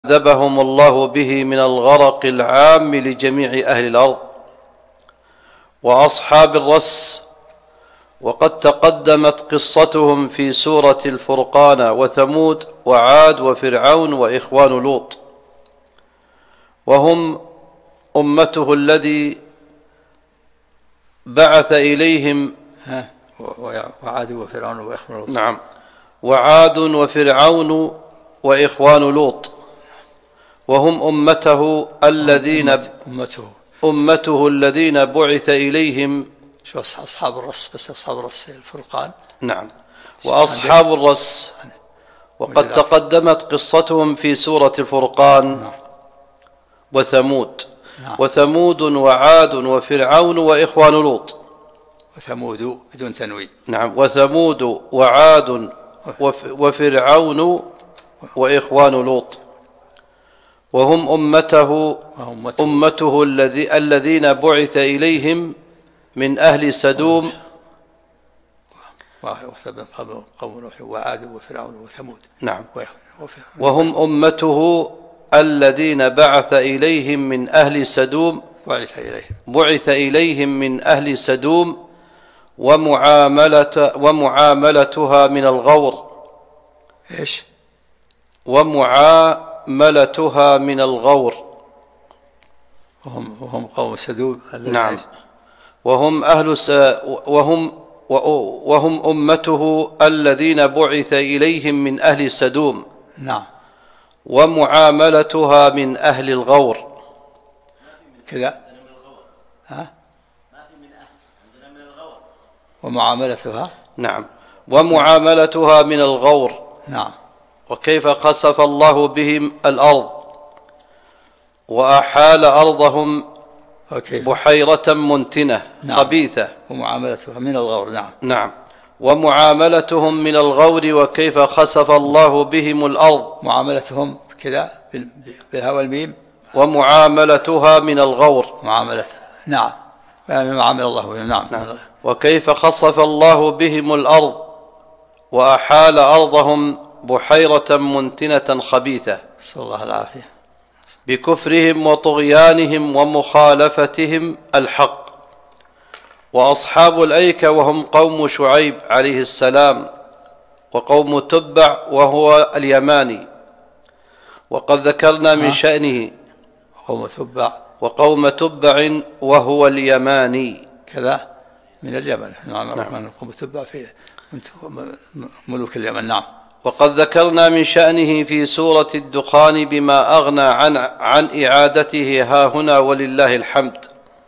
عذبهم الله به من الغرق العام لجميع أهل الأرض وأصحاب الرس، وقد تقدمت قصتهم في سورة الفرقان، وثمود وعاد وفرعون وإخوان لوط، وهم أمته الذي بعث إليهم وعاد وفرعون وإخوان لوط. نعم، وعاد وفرعون وإخوان لوط، وهم أمته الذين بعث إليهم. شو أصحاب الرس؟ بس أصحاب الرس في الفرقان. نعم، وأصحاب الرس وقد تقدمت قصتهم في سورة الفرقان. وثمود وثمود وعاد وفرعون وإخوان لوط. وثمود بدون تنوين. نعم، وثمود وعاد وفرعون وإخوان لوط، وهم أمته الذين بعث إليهم من أهل سدوم. قوم نوح وعاد وفرعون وثمود. نعم، وهم أمته الذين بعث إليهم من أهل سدوم، بعث إليهم من أهل سدوم، ومعاملتها من الغور. إيش؟ ومعاملتها من الغور. وهم قوم سدوم. نعم، وهم وهم أمته الذين بعث إليهم من أهل سدوم. نعم، ومعاملتها من أهل الغور. كذا ومعاملتها. نعم، ومعاملتها من الغور. نعم. وكيف خسف الله بهم الأرض وأحال أرضهم بحيرة منتنة. نعم. خبيثة. ومعاملتها من الغور. نعم. نعم، ومعاملتهم من الغور. وكيف خسف الله بهم الأرض. معاملتهم كذا بالهاء والميم. ومعاملتها من الغور. معاملتها. نعم، يعني معامل الله بهم. نعم. وكيف خسف الله بهم الأرض وأحال أرضهم بحيرة منتنة خبيثة. صلى الله العافية. بكفرهم وطغيانهم ومخالفتهم الحق. وأصحاب الأيكة وهم قوم شعيب عليه السلام، وقوم تبع وهو اليماني، وقد ذكرنا من شأنه. وقوم تبع وهو اليماني كذا من اليمن. نعم. قوم تبع فيه ملوك اليمن. نعم. وقد ذكرنا من شأنه في سورة الدخان بما أغنى عن إعادته ها هنا، ولله الحمد.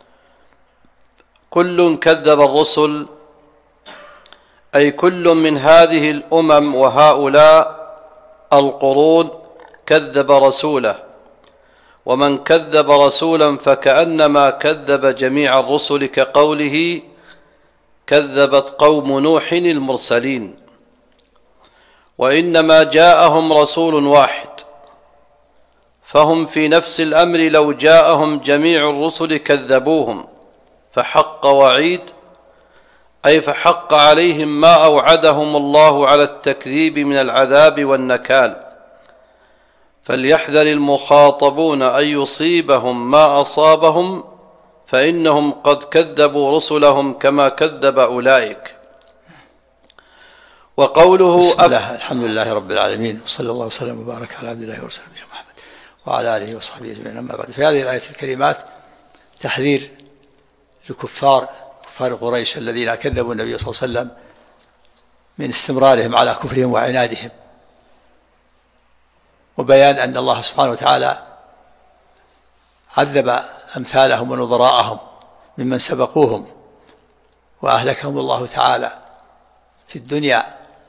كل كذب الرسل، أي كل من هذه الأمم وهؤلاء القرون كذب رسوله، ومن كذب رسولا فكأنما كذب جميع الرسل، كقوله كذبت قوم نوح المرسلين. وإنما جاءهم رسول واحد، فهم في نفس الأمر لو جاءهم جميع الرسل كذبوهم، فحق وعيد، أي فحق عليهم ما أوعدهم الله على التكذيب من العذاب والنكال. فليحذر المخاطبون أن يصيبهم ما أصابهم، فإنهم قد كذبوا رسلهم كما كذب أولئك. وقوله بسم الله الحمد لله رب العالمين، وصلى الله وسلم وبارك على عبد الله ورسوله محمد وعلى آله وصحبه أجمعين. أما بعد، في هذه الآية الكريمات تحذير لكفار قريش الذين كذبوا النبي صلى الله عليه وسلم من استمرارهم على كفرهم وعنادهم، وبيان أن الله سبحانه وتعالى عذب أمثالهم ونظراءهم ممن سبقوهم، وأهلكهم الله تعالى في الدنيا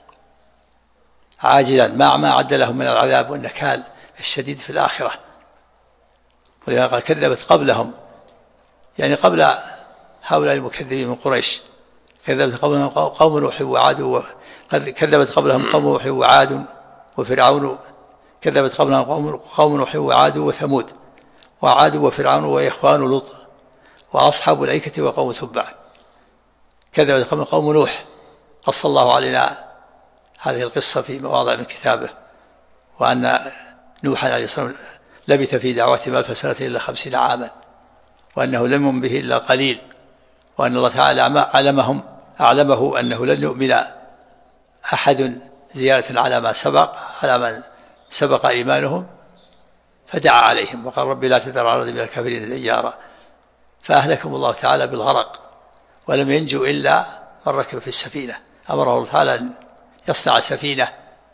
عاجلا مع ما أعد لهم من العذاب والنكال الشديد في الآخرة. ولذلك قال كذبت قبلهم، يعني قبل هؤلاء المكذبين من قريش، كذبت قبلهم قوم نوح وعاد، كذبت قبلهم قوم نوح وعاد وفرعون، كذبت قبلهم قوم نوح وعاد وثمود وعاد وفرعون وإخوان لوط وأصحاب الأيكة وقوم تبع. كذبت قبلهم قوم نوح، قص الله علينا هذه القصة في مواضع من كتابه، وأن نوحا عليه الصلاة والسلام لبث في دعوته 1000 سنة إلا 50 عاما، وأنه لم يؤمن به إلا قليل، وأن الله تعالى أعلمه أنه لن يؤمن أحد زيادة على من سبق إيمانهم، فدعا عليهم وقال رب لا تذر على الأرض من الكافرين ديارا، فأهلكهم الله تعالى بالغرق، ولم ينجوا إلا من ركب في السفينة. أمره الله تعالى أن يصنع سفينة،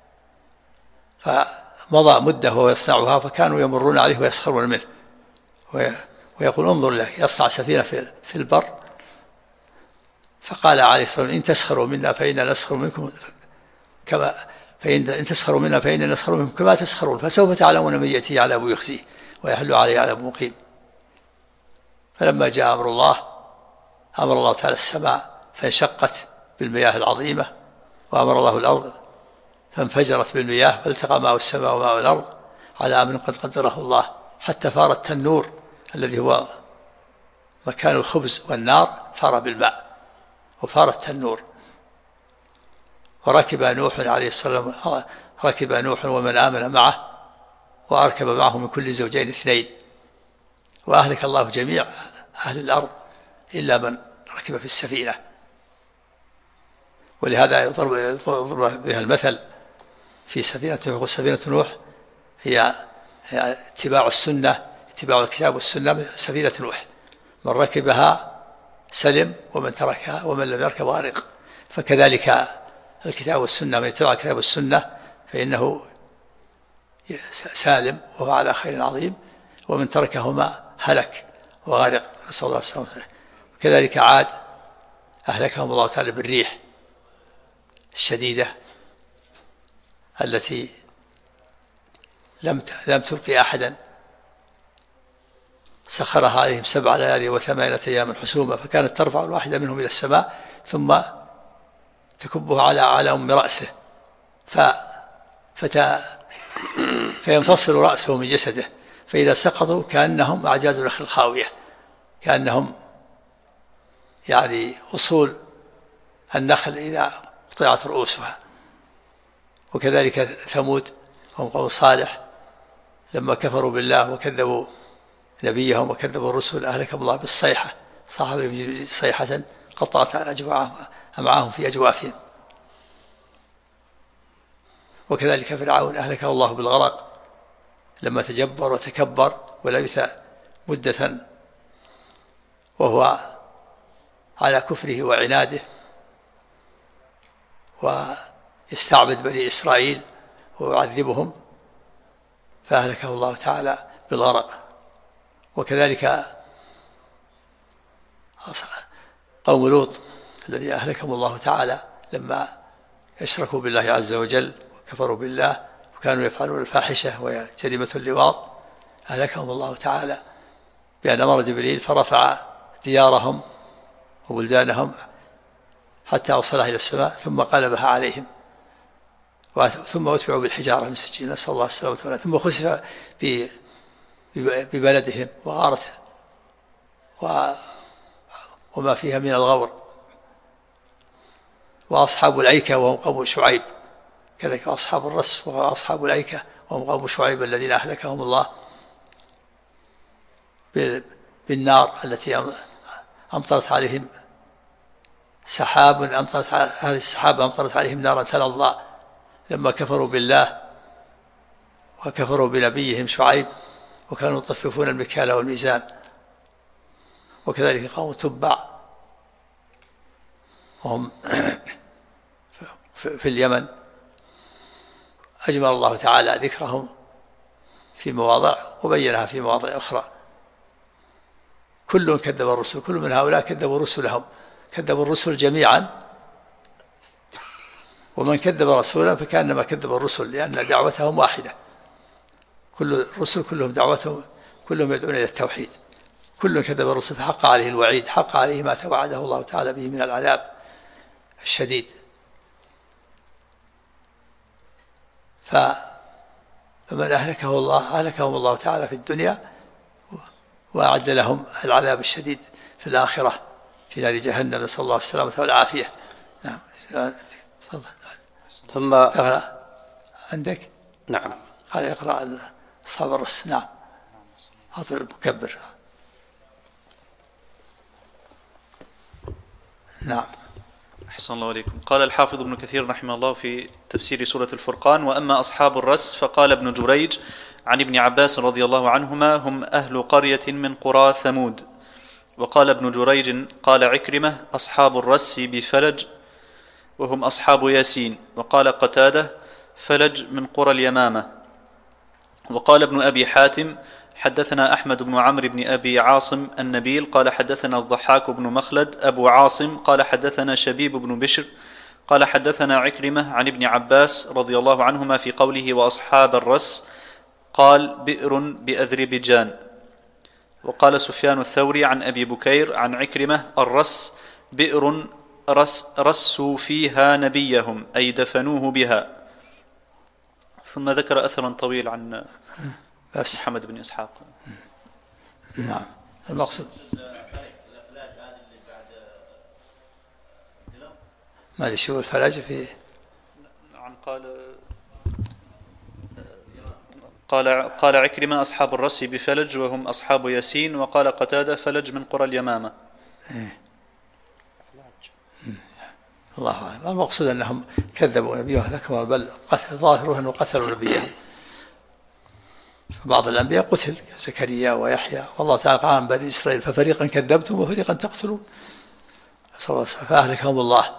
فمضى مدة وهو يصنعها، فكانوا يمرون عليه ويسخرون منه ويقول انظر لك يصنع سفينة في البر. فقال عليه الصلاة والسلام إن تسخروا منا فإنا نسخر منكم إن تسخروا منا فإنا نسخر منكم كما تسخرون، فسوف تعلمون من يأتيه عذاب يخزيه ويحل عليه عذاب مقيم. فلما جاء أمر الله تعالى السماء فانشقت بالمياه العظيمة، وأمر الله الأرض فانفجرت بالمياه، فالتقى ماء السماء وماء الأرض على أمر قد قدره الله، حتى فار التنور الذي هو مكان الخبز والنار فار بالماء وفار التنور. وركب نوح عليه السلام، ركب نوح ومن آمن معه، وأركب معه من كل زوجين 2، وأهلك الله جميع أهل الأرض إلا من ركب في السفينة. ولهذا يضرب بها المثل في سفينة نوح، هي اتباع السنة، اتباع الكتاب والسنة، سفينة نوح، من ركبها سلم ومن تركها ومن لم يركب غرق. فكذلك الكتاب والسنة، من اتبع الكتاب والسنة فإنه سالم وهو على خير عظيم، ومن تركهما هلك وغرق، نسأل الله السلامة. كذلك عاد أهلكهم الله تعالى بالريح الشديدة التي لم تبقي أحدا، سخرها عليهم 7 ليال و8 أيام حسوما، فكانت ترفع الواحدة منهم إلى السماء ثم تكبه على أم رأسه، فينفصل رأسه من جسده، فإذا سقطوا كأنهم أعجاز نخل خاوية، كأنهم يعني أصول النخل إذا قطعت رؤوسها. وكذلك ثمود هم قوم صالح لما كفروا بالله وكذبوا نبيهم وكذبوا الرسل أهلكهم الله بالصيحة، صاحب صيحة قطعت أمعاهم في أجوافهم. وكذلك فرعون أهلكه الله بالغرق لما تجبر وتكبر ولبث مدة وهو على كفره وعناده، ويستعبد بني إسرائيل ويعذبهم، فأهلكه الله تعالى بالغرق. وكذلك قوم لوط الذي أهلكهم الله تعالى لما أشركوا بالله عز وجل وكفروا بالله وكانوا يفعلون الفاحشة وهي جريمة اللواط، أهلكهم الله تعالى بأن أمر جبريل فرفع ديارهم وبلدانهم حتى أوصلها إلى السماء ثم قلبها عليهم، ثم أتبعوا بالحجارة من سجيل، نسأل الله السلامة والعافية، ثم خسف ببلدهم وغارته وما فيها من الغور. وأصحاب الأيكة وهم قوم شعيب، كذلك أصحاب الرس وأصحاب الأيكة وهم قوم شعيب الذين أهلكهم الله بالنار التي أمطرت عليهم سحاب، هذه السحاب أمطرت عليهم نارا تلظى لما كفروا بالله وكفروا بنبيهم شعيب وكانوا يطففون المكيال والميزان. وكذلك قوم تبع وهم في اليمن، أجمل الله تعالى ذكرهم في مواضع وبينها في مواضع أخرى. كل كذب الرسل، كل من هؤلاء كذبوا رسلهم، كذبوا الرسل جميعا، ومن كذب رسولا فكأنما كذب الرسل، لأن دعوتهم واحدة، كل الرسل كلهم دعوتهم كلهم يدعون إلى التوحيد، كل كذب الرسل فحق عليه الوعيد، حق عليه ما توعده الله تعالى به من العذاب الشديد. فمن أهلكهم الله تعالى في الدنيا وأعد لهم العذاب الشديد في الآخرة في نار جهنم، نسأل الله السلامة والعافية. نعم. ثم عندك؟ نعم. قال يقرأ أصحاب الرس. نعم هذا المكبر. نعم. أحسن الله عليكم. قال الحافظ ابن كثير رحمه الله في تفسير سورة الفرقان: وأما أصحاب الرس فقال ابن جريج عن ابن عباس رضي الله عنهما: هم أهل قرية من قرى ثمود. وقال ابن جريج قال عكرمة: أصحاب الرس بفلج وهم أصحاب ياسين. وقال قتادة: فلج من قرى اليمامة. وقال ابن أبي حاتم: حدثنا أحمد بن عمرو بن أبي عاصم النبيل قال حدثنا الضحاك بن مخلد أبو عاصم قال حدثنا شبيب بن بشر قال حدثنا عكرمة عن ابن عباس رضي الله عنهما في قوله: وأصحاب الرس، قال: بئر بأذربيجان. وقال سفيان الثوري عن أبي بكير عن عكرمة: الرس بئر رسوا فيها نبيهم، أي دفنوه بها. ثم ذكر أثرا طويل عن محمد بن إسحاق. نعم. المقصود ما ادري شو الفلاج في عن قال عكرمة: أصحاب الرس بفلج وهم أصحاب ياسين. وقال قتادة: فلج من قرى اليمامة. الله أعلم. المقصود أنهم كذبوا نبيه لكم، بل ظاهره أنه قتلوا نبيه. فبعض الأنبياء قتل زكريا ويحيى، والله تعالى قال عن بني إسرائيل: ففريقا كذبتم وفريقا تقتلون. نسأل الله السلامة. فأهلكهم الله.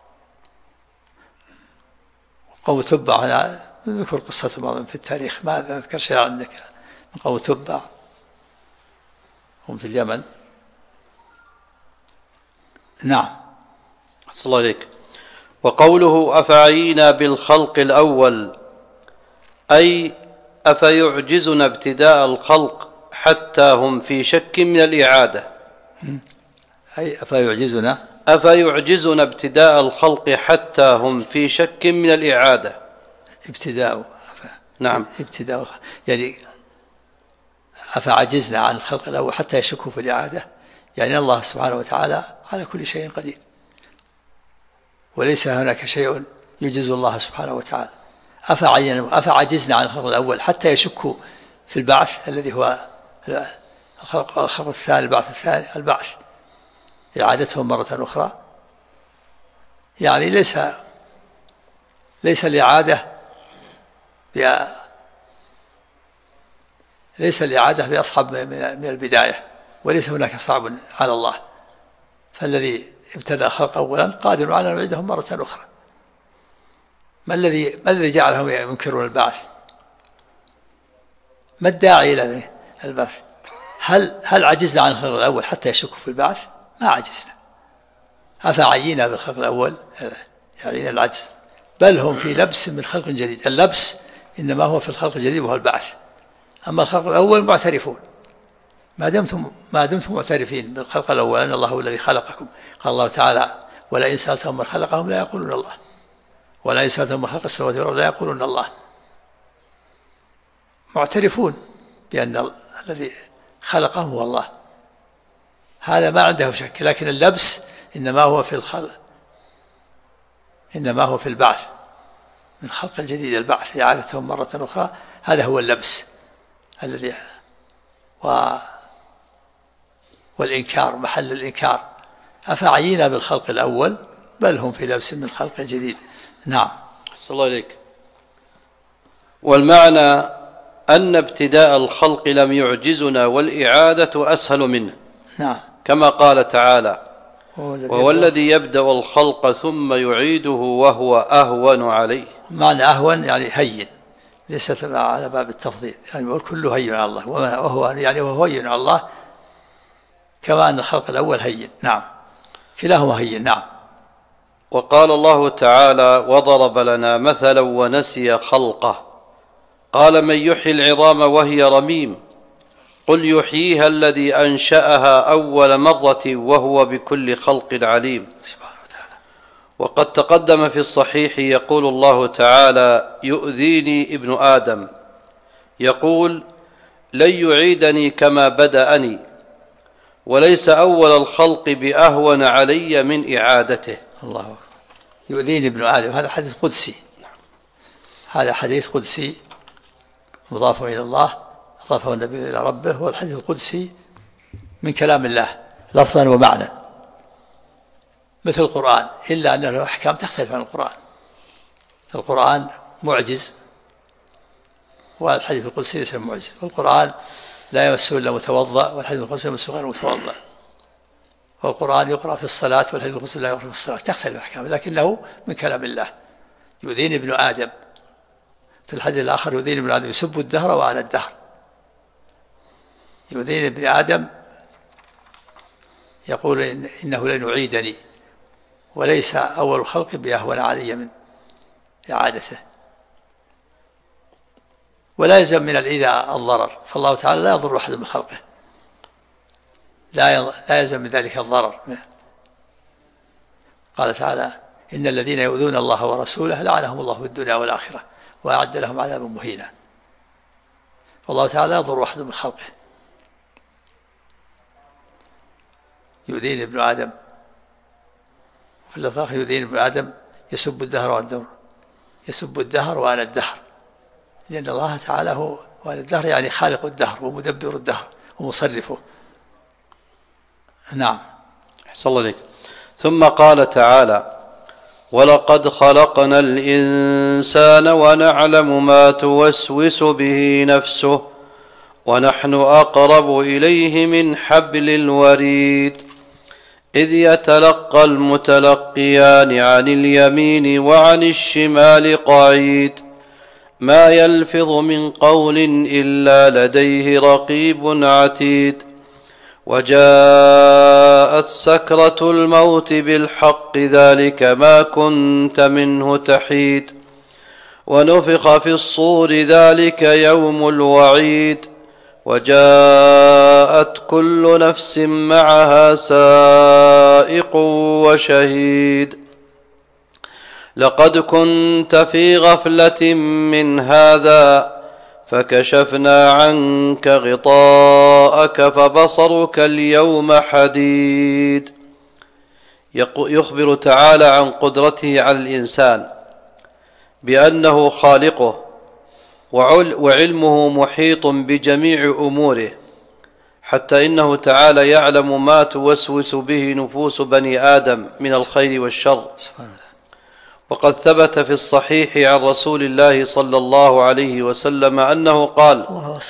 قوم تبع نذكر قصتهم في التاريخ، ما أذكر شيء عندك من قوم تبع، هم في اليمن. نعم. صلى الله عليك. وقوله: أفعينا بالخلق الأول، أي أفيعجزنا ابتداء الخلق حتى هم في شك من الإعادة. أي أفيعجزنا ابتداء الخلق حتى هم في شك من الإعادة. ابتداء. نعم. ابتداء يعني أفعجزنا عن الخلق الأول حتى يشكوا في الإعادة، يعني الله سبحانه وتعالى على كل شيء قدير، وليس هناك شيء يجز الله سبحانه وتعالى. أفعجزنا عن الخلق الأول حتى يشكوا في البعث الذي هو الخلق الثاني، البعث الثاني، البعث، إعادتهم مرة أخرى. يعني ليس الإعادة بأصعب من البداية، وليس هناك صعب على الله. فالذي ابتدأ الخلق أولا قادر على أن يعيدهم مرة أخرى. ما الذي جعلهم ينكرون البعث؟ ما الداعي إلى البعث؟ هل عجزنا عن الخلق الأول حتى يشكوا في البعث؟ ما عجزنا. أفعينا بالخلق الأول يعني العجز، بل هم في لبس من خلق جديد. اللبس إنما هو في الخلق الجديد وهو البعث. أما الخلق الأول معترفون، ما دمتم معترفين بالخلق الأول أن الله هو الذي خلقكم. قال الله تعالى: ولئن سألتهم من خلقهم لا يقولون الله، ولئن سألتهم من خلق السماوات والأرض لا يقولون الله. معترفون بأن الذي خلقهم هو الله، هذا ما عنده شك. لكن اللبس إنما هو في الخلق، إنما هو في البعث، من خلق الجديد، البعث، إعادتهم مرة أخرى. هذا هو اللبس الذي والإنكار، محل الإنكار. أفعينا بالخلق الأول، بل هم في لبس من خلق جديد. نعم. صلى الله عليك. والمعنى أن ابتداء الخلق لم يعجزنا، والإعادة أسهل منه. نعم. كما قال تعالى: وهو الذي يبدأ الخلق ثم يعيده وهو أهون عليه. معنى أهون يعني هين، ليست على باب التفضيل، يعني كله هين على الله، وهو يعني وهو هين على الله، كما أن الخلق الأول هين. نعم، كلاهما هين. نعم. وقال الله تعالى: وضرب لنا مثلا ونسي خلقه، قال: من يحيي العظام وهي رميم، قل يحييها الذي أنشأها أول مرة وهو بكل خلق عليم. سبحانه وتعالى. وقد تقدم في الصحيح يقول الله تعالى: يؤذيني ابن آدم، يقول: لن يعيدني كما بدأني، وليس أول الخلق بأهون علي من إعادته. الله أكبر. يؤذيني ابن آدم، هذا حديث قدسي. هذا حديث قدسي مضاف إلى الله أضافه النبي إلى ربه، والحديث القدسي من كلام الله لفظا ومعنى مثل القرآن، إلا أن له أحكام تختلف عن القرآن. القرآن معجز والحديث القدسي ليس معجز، والقرآن لا يمسه إلا متوضأ والحديث القدسي يمسه غير متوضأ، والقرآن يقرأ في الصلاة والحديث القدسي لا يقرأ في الصلاة، تختلف أحكامه لكنه من كلام الله. يؤذيني ابن آدم في الحديث الآخر، يؤذيني ابن آدم يسب الدهر وأنا الدهر. يؤذيني ابن آدم يقول إنه لن يعيدني، وليس أول الخلق بأهون علي من إعادته. ولا يلزم من الإيذاء الضرر، فالله تعالى لا يضر أحد من خلقه، لا يلزم من ذلك الضرر. قال تعالى إن الذين يؤذون الله ورسوله لعنهم الله في الدنيا والآخرة وأعد لهم عذابا مهينا. والله تعالى لا يضر أحد من خلقه. يؤذيني ابن آدم، وفي اللفظ الآخر يؤذيني ابن آدم يسب الدهر والدور، يسب الدهر وأنا الدهر، لأن الله تعالى هو وأنا الدهر يعني خالق الدهر ومدبر الدهر ومصرفه. نعم. أحسن الله عليك. ثم قال تعالى ولقد خلقنا الإنسان ونعلم ما توسوس به نفسه ونحن أقرب إليه من حبل الوريد إذ يتلقى المتلقيان عن اليمين وعن الشمال قعيد ما يلفظ من قول إلا لديه رقيب عتيد وجاءت سكرة الموت بالحق ذلك ما كنت منه تحيد ونفخ في الصور ذلك يوم الوعيد وجاءت كل نفس معها سائق وشهيد لقد كنت في غفلة من هذا فكشفنا عنك غطاءك فبصرك اليوم حديد. يخبر تعالى عن قدرته على الإنسان بأنه خالقه وعلمه محيط بجميع أموره، حتى إنه تعالى يعلم ما توسوس به نفوس بني آدم من الخير والشر. وقد ثبت في الصحيح عن رسول الله صلى الله عليه وسلم أنه قال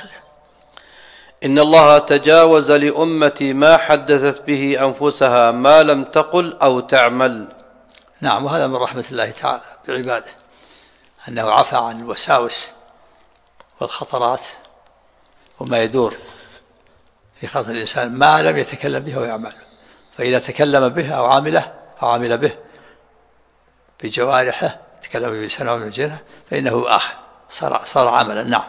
إن الله تجاوز لأمتي ما حدثت به أنفسها ما لم تقل أو تعمل. نعم، وهذا من رحمة الله تعالى بعباده أنه عفى عن الوساوس والخطرات وما يدور في خاطر الإنسان ما لم يتكلم به ويعمل. فإذا تكلم به أو عمل به بجوارحه، تكلم بلسانه وبرجله، فإنه آخر صار عملا. نعم.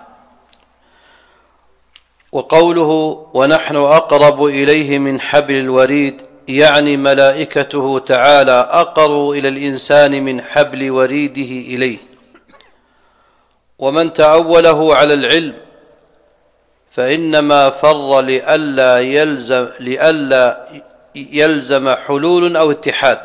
وقوله ونحن أقرب إليه من حبل الوريد يعني ملائكته تعالى أقرب إلى الإنسان من حبل وريده إليه. ومن تأوله على العلم فإنما فر لئلا يلزم حلول أو اتحاد.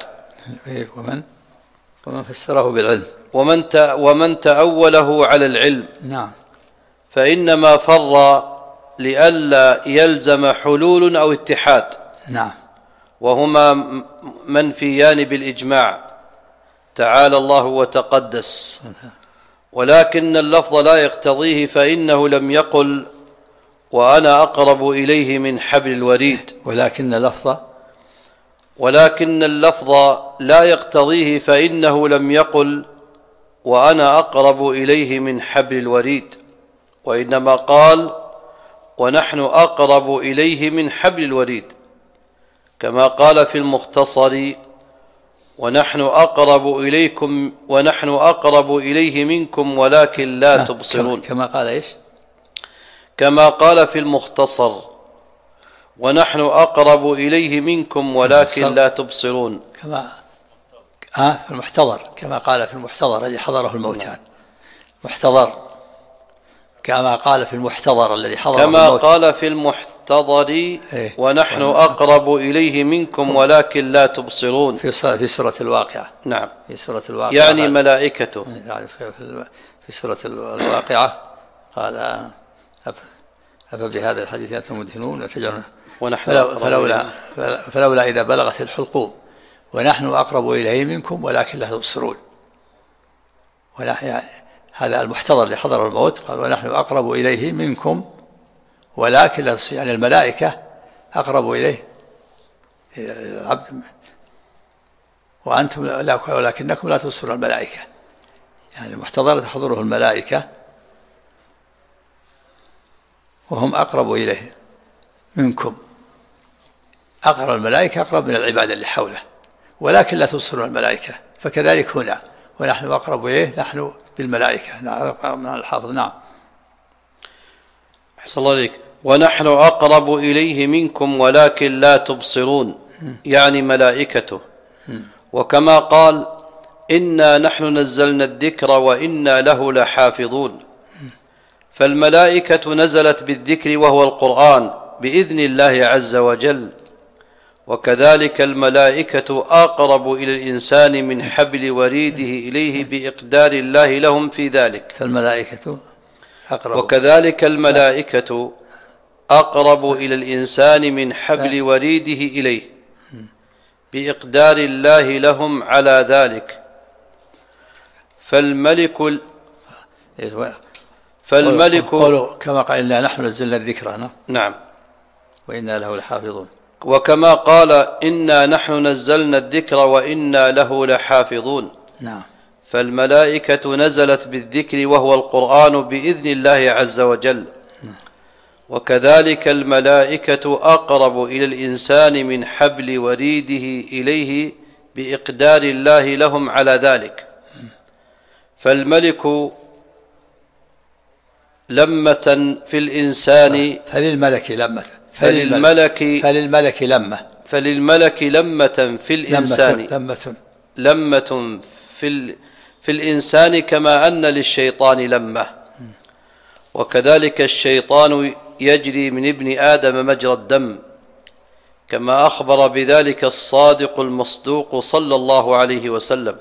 ومن فسره بالعلم ومن تأوله على العلم نعم فإنما فر لئلا يلزم حلول أو اتحاد. نعم. وهما منفيان بالإجماع تعالى الله وتقدس، ولكن اللفظ لا يقتضيه، فإنه لم يقل وأنا أقرب إليه من حبل الوريد، ولكن اللفظ لا يقتضيه، فإنه لم يقل وأنا أقرب إليه من حبل الوريد، وإنما قال ونحن أقرب إليه من حبل الوريد، كما قال في المختصر ونحن أقرب إليه منكم ولكن لا تبصرون. كما قال إيش؟ كما قال في المختصر ونحن أقرب إليه منكم ولكن لا تبصرون. كما في المحتضر، كما قال في المحتضر الذي حضره الموتى. محتضر كما قال في المحتضر الذي حضره كما قال في المحتضر ونحن أقرب إليه منكم ولكن لا تبصرون في سورة الواقعة. نعم، في سورة الواقعة يعني ملائكته. يعني في سورة الواقعة قال أفبهذا الحديث أنتم مدهنون وتجرون فلولا إذا بلغت الحلقوم ونحن أقرب إليه منكم ولكن لا تبصرون. يعني هذا المحتضر اللي حضر الموت قال ونحن أقرب إليه منكم ولكن لا تبصرون، يعني الملائكة أقرب إليه العبد وأنتم ولكنكم لا تبصرون الملائكة، يعني المحتضر تحضره الملائكة وهم أقرب إليه منكم، أقرب الملائكة أقرب من العباد اللي حوله ولكن لا تبصرون الملائكة. فكذلك هنا ونحن أقرب إليه نحن بالملائكة. من الحافظ. نعم. أحسن الله عليك. ونحن أقرب إليه منكم ولكن لا تبصرون، يعني ملائكته. وكما قال إنا نحن نزلنا الذكر وإنا له لحافظون، فالملائكة نزلت بالذكر وهو القرآن بإذن الله عز وجل، وكذلك الملائكة أقرب إلى الإنسان من حبل وريده إليه بإقدار الله لهم في ذلك. فالملائكة أقرب. وكذلك الملائكة أقرب إلى الإنسان من حبل وريده إليه بإقدار الله لهم على ذلك. فالملك قولوا كما قال إنا نحن نزلنا الذكر. نعم. وإنا له لحافظون. وكما قال إنا نحن نزلنا الذكر وإنا له لحافظون. نعم. فالملائكة نزلت بالذكر وهو القرآن بإذن الله عز وجل. وكذلك الملائكة أقرب إلى الإنسان من حبل وريده إليه بإقدار الله لهم على ذلك. فالملك لمة في الإنسان فللملك لمة في الإنسان لمة في الإنسان كما أن للشيطان لمة. وكذلك الشيطان يجري من ابن آدم مجرى الدم كما أخبر بذلك الصادق المصدوق صلى الله عليه وسلم.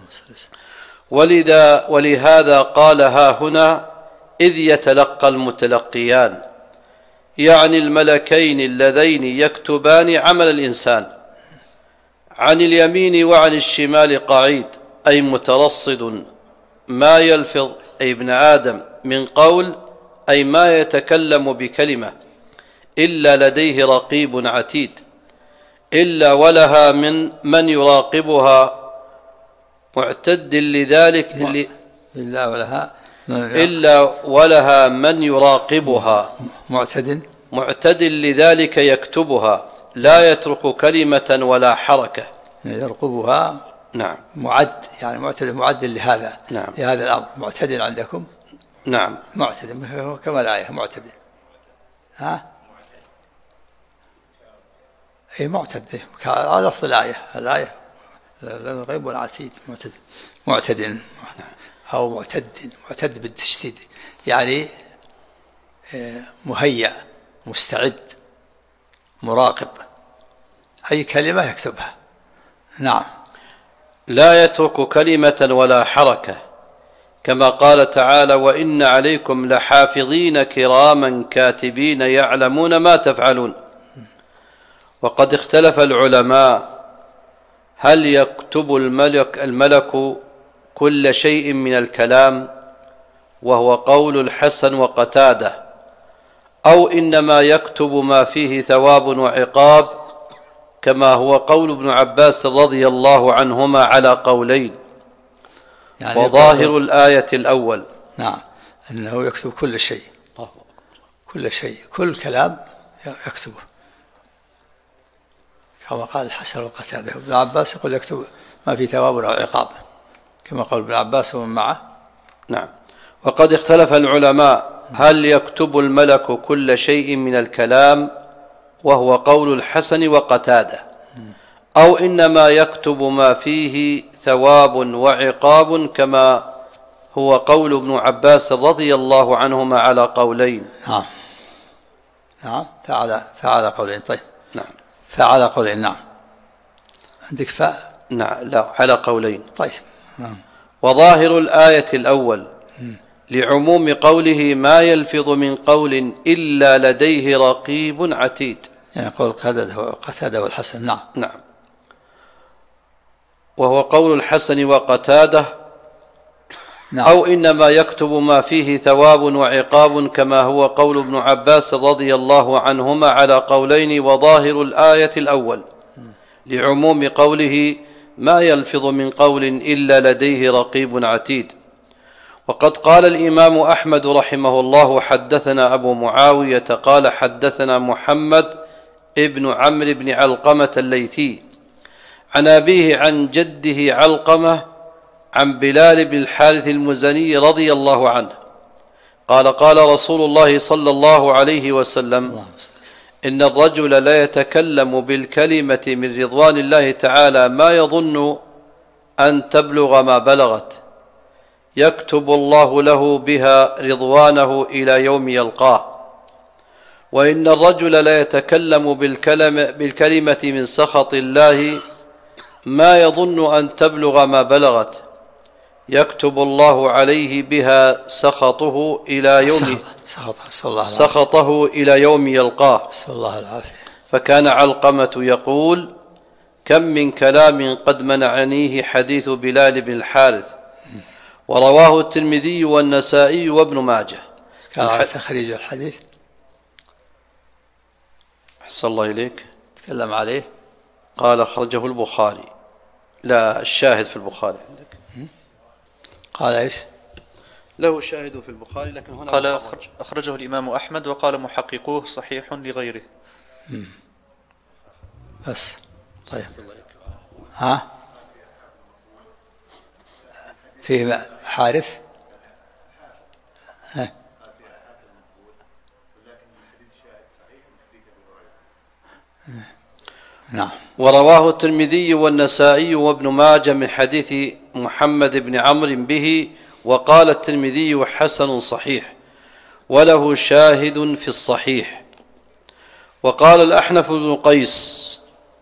ولهذا قال ها هنا إذ يتلقى المتلقيان، يعني الملكين اللذين يكتبان عمل الإنسان، عن اليمين وعن الشمال قعيد، أي مترصد ما يلفظ أي ابن آدم من قول، أي ما يتكلم بكلمة، إلا لديه رقيب عتيد، إلا ولها من يراقبها معتد لذلك إلا ولها من يراقبها معتد لذلك يكتبها، لا يترك كلمة ولا حركة. يرقبها. نعم. معد، يعني معد لهذا. نعم. لهذا الأمر. معتدل عندكم. نعم. معتدل كما الآية معتدل. أي معتدل على لفظ الآية الغيب والعتيد معتدل أو معتد بالتشديد، يعني مهيأ مستعد مراقب، أي كلمة يكتبها. نعم. لا يترك كلمة ولا حركة، كما قال تعالى وإن عليكم لحافظين كراما كاتبين يعلمون ما تفعلون. وقد اختلف العلماء هل يكتب الملك كل شيء من الكلام، وهو قول الحسن وقتادة، أو إنما يكتب ما فيه ثواب وعقاب، كما هو قول ابن عباس رضي الله عنهما على قولين. يعني وظاهر الآية الأول. نعم، أنه يكتب كل شيء، كل كلام يكتبه، كما قال الحسن وقتادة. ابن عباس يقول يكتب ما فيه ثواب أو عقاب، كما قال ابن عباس ومن معه. نعم. وقد اختلف العلماء هل يكتب الملك كل شيء من الكلام، وهو قول الحسن وقتادة، أو إنما يكتب ما فيه ثواب وعقاب، كما هو قول ابن عباس رضي الله عنهما على قولين. نعم. فعلى قولين. طيب. نعم. فعلى قولين. نعم. عندك فاء. نعم. لا، على قولين. طيب. نعم. وظاهر الآية الأول لعموم قوله ما يلفظ من قول إلا لديه رقيب عتيد. يعني قول قتادة والحسن. نعم. نعم. وهو قول الحسن وقتادة. نعم. أو إنما يكتب ما فيه ثواب وعقاب، كما هو قول ابن عباس رضي الله عنهما على قولين، وظاهر الآية الأول لعموم قوله ما يلفظ من قول إلا لديه رقيب عتيد. وقد قال الإمام أحمد رحمه الله حدثنا أبو معاوية قال حدثنا محمد ابن عمرو بن علقمة الليثي عن أبيه عن جده علقمة عن بلال بن الحارث المزني رضي الله عنه قال قال رسول الله صلى الله عليه وسلم إن الرجل لا يتكلم بالكلمة من رضوان الله تعالى ما يظن أن تبلغ ما بلغت، يكتب الله له بها رضوانه إلى يوم يلقاه. وإن الرجل لا يتكلم بالكلمة من سخط الله ما يظن أن تبلغ ما بلغت، يكتب الله عليه بها سخطه إلى يوم يلقاه. نسأل الله العافية. فكان علقمة يقول كم من كلام قد منعنيه حديث بلال بن الحارث. ورواه الترمذي والنسائي وابن ماجه. كان على تخريج الحديث. أحسن الله إليك. تكلم عليه. قال أخرجه البخاري. لا، الشاهد في البخاري عندك. قال إيش؟ له شاهد في البخاري، لكن هنا قال أخرجه الإمام أحمد وقال محققوه صحيح لغيره. بس طيب. ها فيه حارث. ها. نعم. ورواه الترمذي والنسائي وابن ماجه من حديث محمد بن عمرو به، وقال الترمذي حسن صحيح وله شاهد في الصحيح. وقال الأحنف بن قيس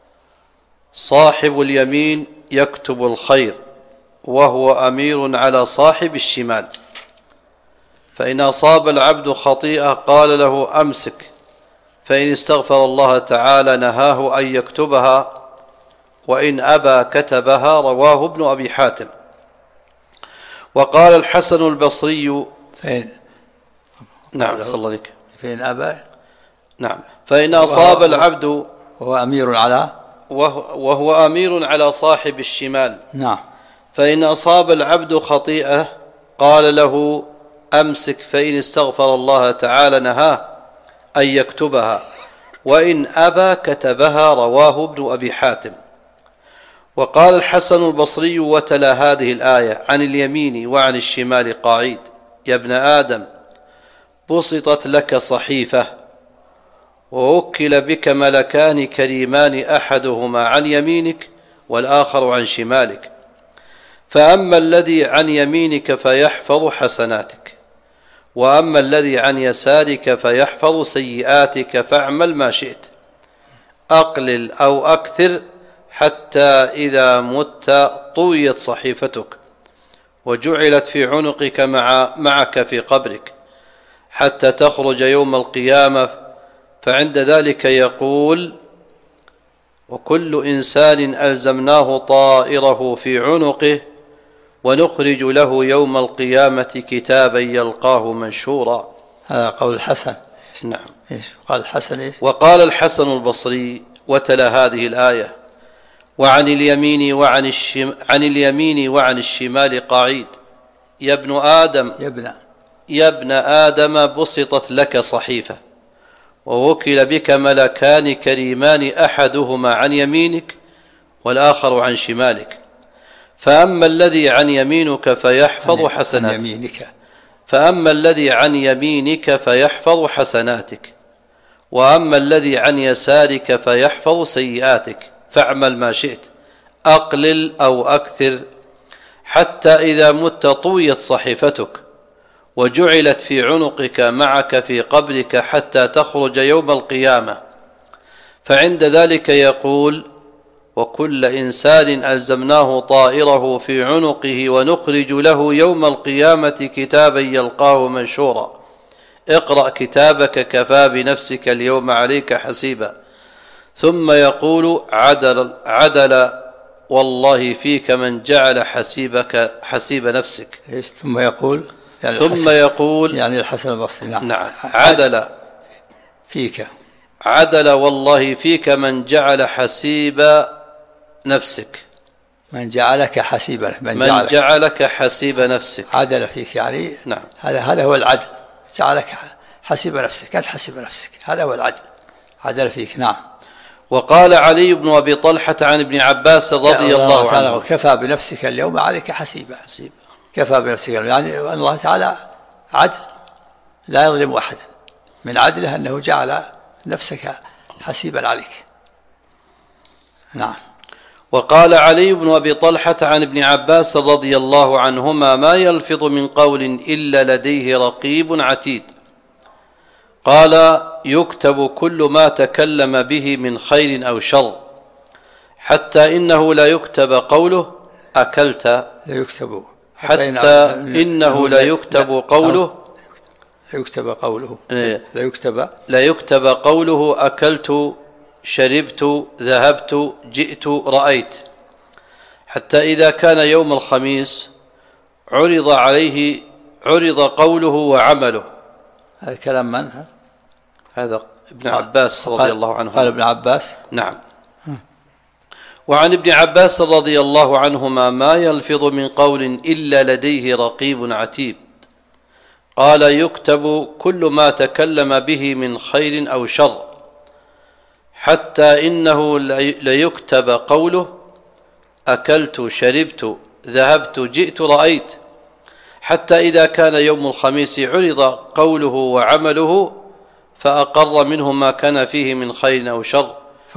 صاحب اليمين يكتب الخير وهو أمير على صاحب الشمال، فإن أصاب العبد خطيئة قال له أمسك، فإن استغفر الله تعالى نهاه أن يكتبها، وإن أبى كتبها. رواه ابن أبي حاتم. وقال الحسن البصري نعم صلى الله عليك. فإن أبى. نعم. فإن أصاب العبد وهو أمير على صاحب الشمال. نعم. فإن أصاب العبد خطيئة قال له أمسك، فإن استغفر الله تعالى نهاه أن يكتبها، وإن أبى كتبها. رواه ابن أبي حاتم. وقال الحسن البصري وتلا هذه الآية عن اليمين وعن الشمال قاعيد يا ابن آدم بسطت لك صحيفة ووكل بك ملكان كريمان أحدهما عن يمينك والآخر عن شمالك، فأما الذي عن يمينك فيحفظ حسناتك، وأما الذي عن يسارك فيحفظ سيئاتك، فاعمل ما شئت أقلل أو أكثر حتى إذا مت طويت صحيفتك وجعلت في عنقك معك في قبرك حتى تخرج يوم القيامة، فعند ذلك يقول وكل إنسان ألزمناه طائره في عنقه ونخرج له يوم القيامة كتابا يلقاه منشورا. هذا قول الحسن. نعم. قال الحسن إيش؟ وقال الحسن البصري وتلا هذه الآية وعن اليمين وعن الشمال قاعيد يا ابن آدم بسطت لك صحيفة ووكل بك ملكان كريمان أحدهما عن يمينك والآخر عن شمالك، فأما الذي عن يمينك فيحفظ حسناتك وأما الذي عن يسارك فيحفظ سيئاتك، فاعمل ما شئت أقلل أو أكثر حتى إذا مت طويت صحيفتك وجعلت في عنقك معك في قبرك حتى تخرج يوم القيامة، فعند ذلك يقول وكل إنسان ألزمناه طائره في عنقه ونخرج له يوم القيامة كتابا يلقاه منشورا اقرأ كتابك كفى بنفسك اليوم عليك حسيبا ثم يقول عدل والله فيك من جعل حسيب نفسك. ثم يقول يعني الحسن البصري. نعم عدل فيك، عدل والله فيك من جعل حسيب نفسك، من جعلك حسيبا، من جعلك حسيب نفسك، عدل فيك يعني نعم هذا هو العدل، جعلك حسيب نفسك، أنت حسيب نفسك، هذا هو العدل، عدل فيك. نعم. وقال علي بن أبي طلحة عن ابن عباس رضي الله عنه كفى بنفسك اليوم عليك حسيبا. كفى بنفسك اليوم، يعني أن الله تعالى عدل لا يظلم أحدا، من عدله أنه جعل نفسك حسيبا عليك. نعم. وقال علي بن أبي طلحة عن ابن عباس رضي الله عنهما ما يلفظ من قول إلا لديه رقيب عتيد. قال يكتب كل ما تكلم به من خير أو شر حتى إنه لا يكتب قوله أكلت، لا يكتب حتى إنه لا يكتب قوله، لا يكتب قوله أكلت شربت ذهبت جئت رأيت، حتى إذا كان يوم الخميس عرض قوله وعمله. هذا كلام من؟ هذا ابن عباس رضي الله عنه. قال ابن عباس. نعم. وعن ابن عباس رضي الله عنهما ما يلفظ من قول إلا لديه رقيب عتيد. قال يكتب كل ما تكلم به من خير أو شر حتى إنه ليكتب قوله أكلت شربت ذهبت جئت رأيت، حتى إذا كان يوم الخميس عرض قوله وعمله فأقر منه ما كان فيه من خير أو شر،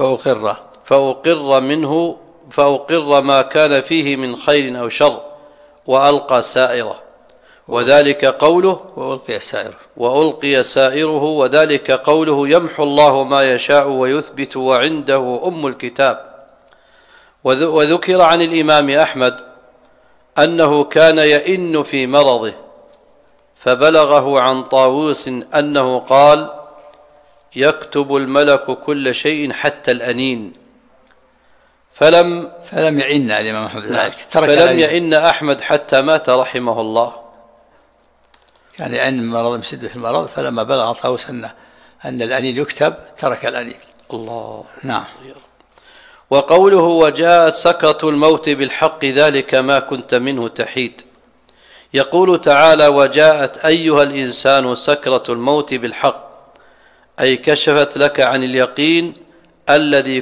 فأقر ما كان فيه من خير أو شر وألقى سائره، وذلك قوله وألقي سائره، وذلك قوله يمحو الله ما يشاء ويثبت وعنده أم الكتاب. وذكر عن الإمام أحمد أنه كان يئن في مرضه فبلغه عن طاووس أنه قال يكتب الملك كل شيء حتى الأنين، فلم يئن الإمام أحمد، فلم يئن أحمد حتى مات رحمه الله. كان يئن مرض من شدة المرض، فلما بلغ طاووس أن الأنين يكتب ترك الأنين. الله. نعم. وقوله وجاءت سكرة الموت بالحق ذلك ما كنت منه تحيد. يقول تعالى وجاءت أيها الإنسان سكرة الموت بالحق، أي كشفت لك عن اليقين الذي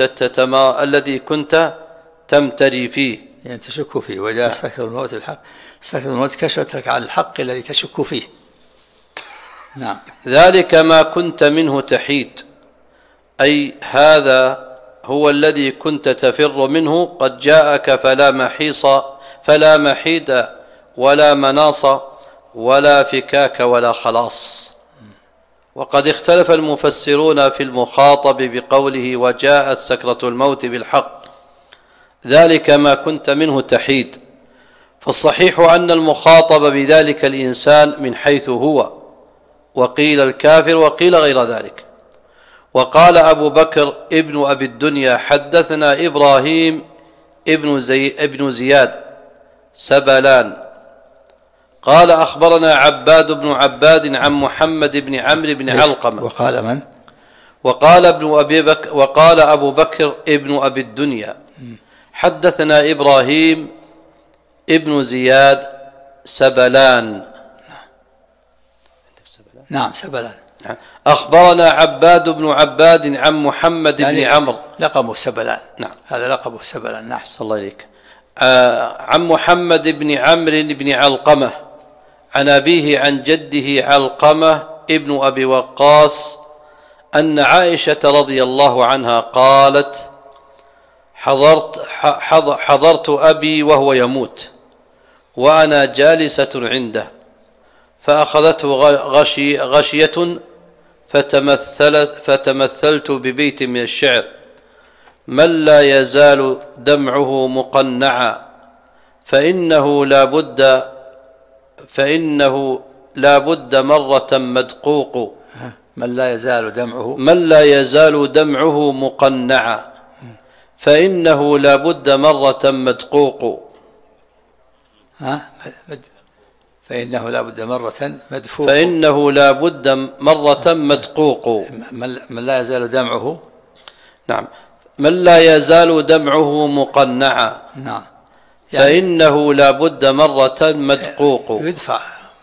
كنت تمتري فيه، يعني تشك فيه. وجاء سكرة الموت بالحق، سكرة الموت كشفت لك عن الحق الذي تشك فيه. نعم. ذلك ما كنت منه تحيد، أي هذا هو الذي كنت تفر منه قد جاءك فلا محيد ولا مناص ولا فكاك ولا خلاص. وقد اختلف المفسرون في المخاطب بقوله وجاءت سكرة الموت بالحق ذلك ما كنت منه تحيد، فالصحيح أن المخاطب بذلك الإنسان من حيث هو، وقيل الكافر وقيل غير ذلك. وقال أبو بكر ابن أبي الدنيا حدثنا إبراهيم ابن زياد سبلان قال أخبرنا عباد بن عباد عن محمد بن عمرو بن علقمة. وقال من؟ وقال أبو بكر ابن أبي الدنيا حدثنا إبراهيم ابن زياد سبلان. نعم سبلان. أخبرنا عباد بن عباد عن محمد بن عمرو، لقبه سبلان. نعم. هذا لقبه سبلان. نعم. صلى الله عليك. عن محمد بن عمرو بن علقمة عن أبيه عن جده علقمة ابن أبي وقاص أن عائشة رضي الله عنها قالت حضرت أبي وهو يموت وأنا جالسة عنده، فأخذته غشية فتمثلت ببيت من الشعر من لا يزال دمعه مقنعا فإنه لا بد مرة مدقوق. من لا يزال دمعه مقنعا فإنه لا بد مرة مدقوق. فإنه لا بد مرة مدفوق. من لا يزال دمعه. نعم. من لا يزال دمعه مقنعا. نعم. يعني فإنه لا بد مرة مدقوق. يدفع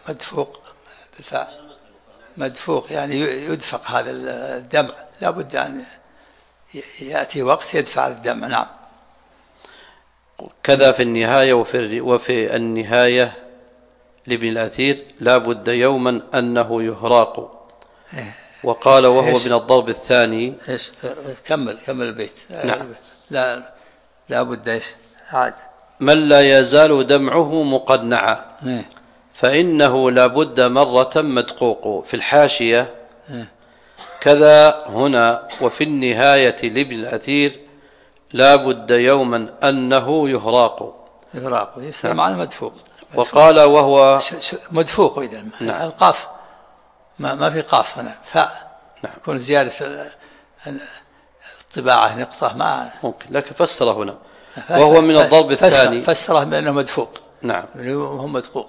مدفوق يعني يدفق هذا الدمع، لا بد أن يأتي وقت يدفع الدمع. نعم. كذا في النهاية وفي النهاية لابن الأثير لا بد يوما أنه يهراق. وقال وهو من الضرب الثاني. كمل البيت. نعم. لا بد عاد. من لا يزال دمعه مقنعا فإنه لا بد مرة مدقوق. في الحاشية كذا هنا وفي النهاية لابن الأثير لا بد يوما أنه يهراق. يصير معنى مدفوق. وقال وهو مدفوق. إذن نعم. القاف ما في قاف هنا، فاء. نعم. يكون زيادة الطباعة نقطة ما ممكن، لكن فسر هنا وهو من الضرب الثاني. فسره بأنه مدفوق. نعم. هو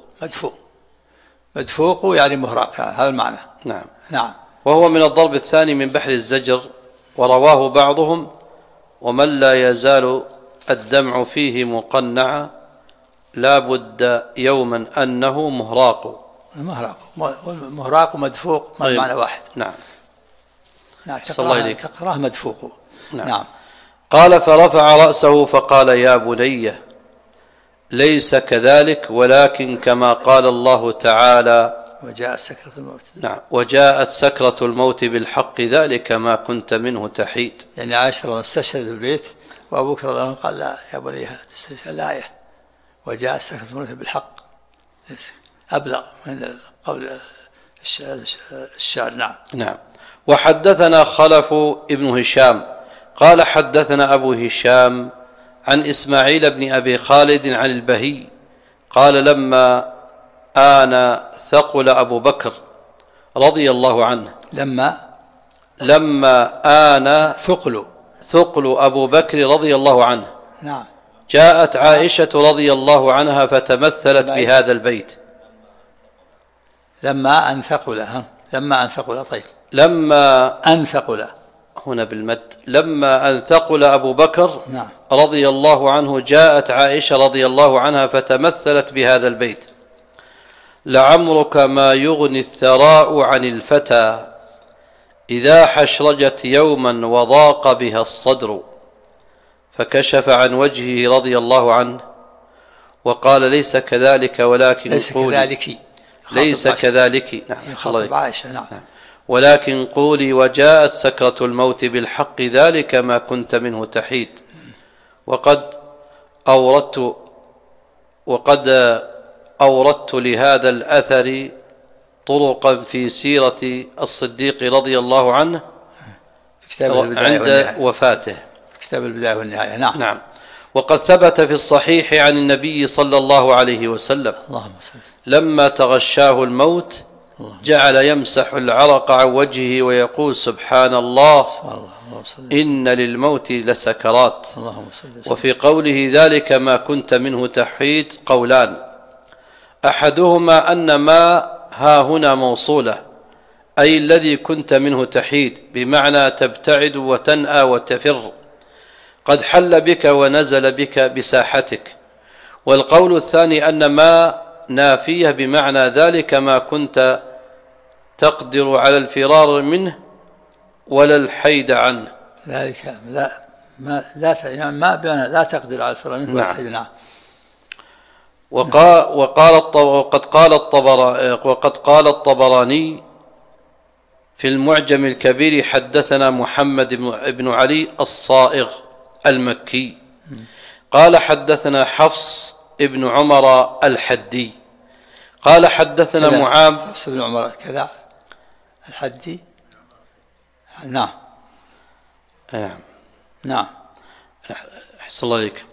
مدفوق يعني مهراق، يعني هذا المعنى. نعم. وهو من الضرب الثاني من بحر الزجر. ورواه بعضهم ومن لا يزال الدمع فيه مقنعا لا بد يوما أنه مهراق. مهراق ومدفوق ما معنى واحد. نعم. تقرأه مدفوق. نعم. قال فرفع رأسه فقال يا بني ليس كذلك ولكن كما قال الله تعالى وجاءت سكرة الموت. نعم. وجاءت سكرة الموت بالحق ذلك ما كنت منه تحيد. يعني عائشة استشهد في البيت وأبو بكر رضي الله عنه قال لا يا بني استشهد الآية وجاءت سكرة الموت بالحق أبلغ من قول الشعر. نعم. وحدثنا خلف ابن هشام قال حدثنا أبو هشام عن إسماعيل بن أبي خالد عن البهي قال لما آن ثقل أبو بكر رضي الله عنه. لما آن ثقل أبو بكر رضي الله عنه. نعم. جاءت عائشة رضي الله عنها فتمثلت بهذا البيت. لما أن ثقل. طيب. لما أن ثقل هنا بالمد. لما أن ثقل أبو بكر نعم. رضي الله عنه جاءت عائشة رضي الله عنها فتمثلت بهذا البيت. لعمرك ما يغني الثراء عن الفتى إذا حشرجت يوما وضاق بها الصدر. فكشف عن وجهه رضي الله عنه وقال ليس كذلك ولكن ليس كذلك. نعم. عائشة. نعم. ولكن قولي وجاءت سكرة الموت بالحق ذلك ما كنت منه تحيد. وقد أوردت لهذا الأثر طرقا في سيرة الصديق رضي الله عنه عند وفاته. كتاب البداية والنهاية. نعم. وقد ثبت في الصحيح عن النبي صلى الله عليه وسلم لما تغشاه الموت جعل يمسح العرق عن وجهه ويقول سبحان الله إن للموت لسكرات. وفي قوله ذلك ما كنت منه تحيد قولان، أحدهما أن ما ها هنا موصولة أي الذي كنت منه تحيد بمعنى تبتعد وتنأى وتفر قد حل بك ونزل بك بساحتك. والقول الثاني أن ما نافية بمعنى ذلك ما كنت تقدر على الفرار منه ولا الحيد عنه. ذلك لا تقدر على الفرار منه ولا الحيد. نعم. وقد قال الطبراني في المعجم الكبير حدثنا محمد بن علي الصائغ المكي قال حدثنا حفص ابن عمر الحدي قال حدثنا معاذ. حفص بن عمر كذا الحدي. نعم. نعم. أحسن الله عليك.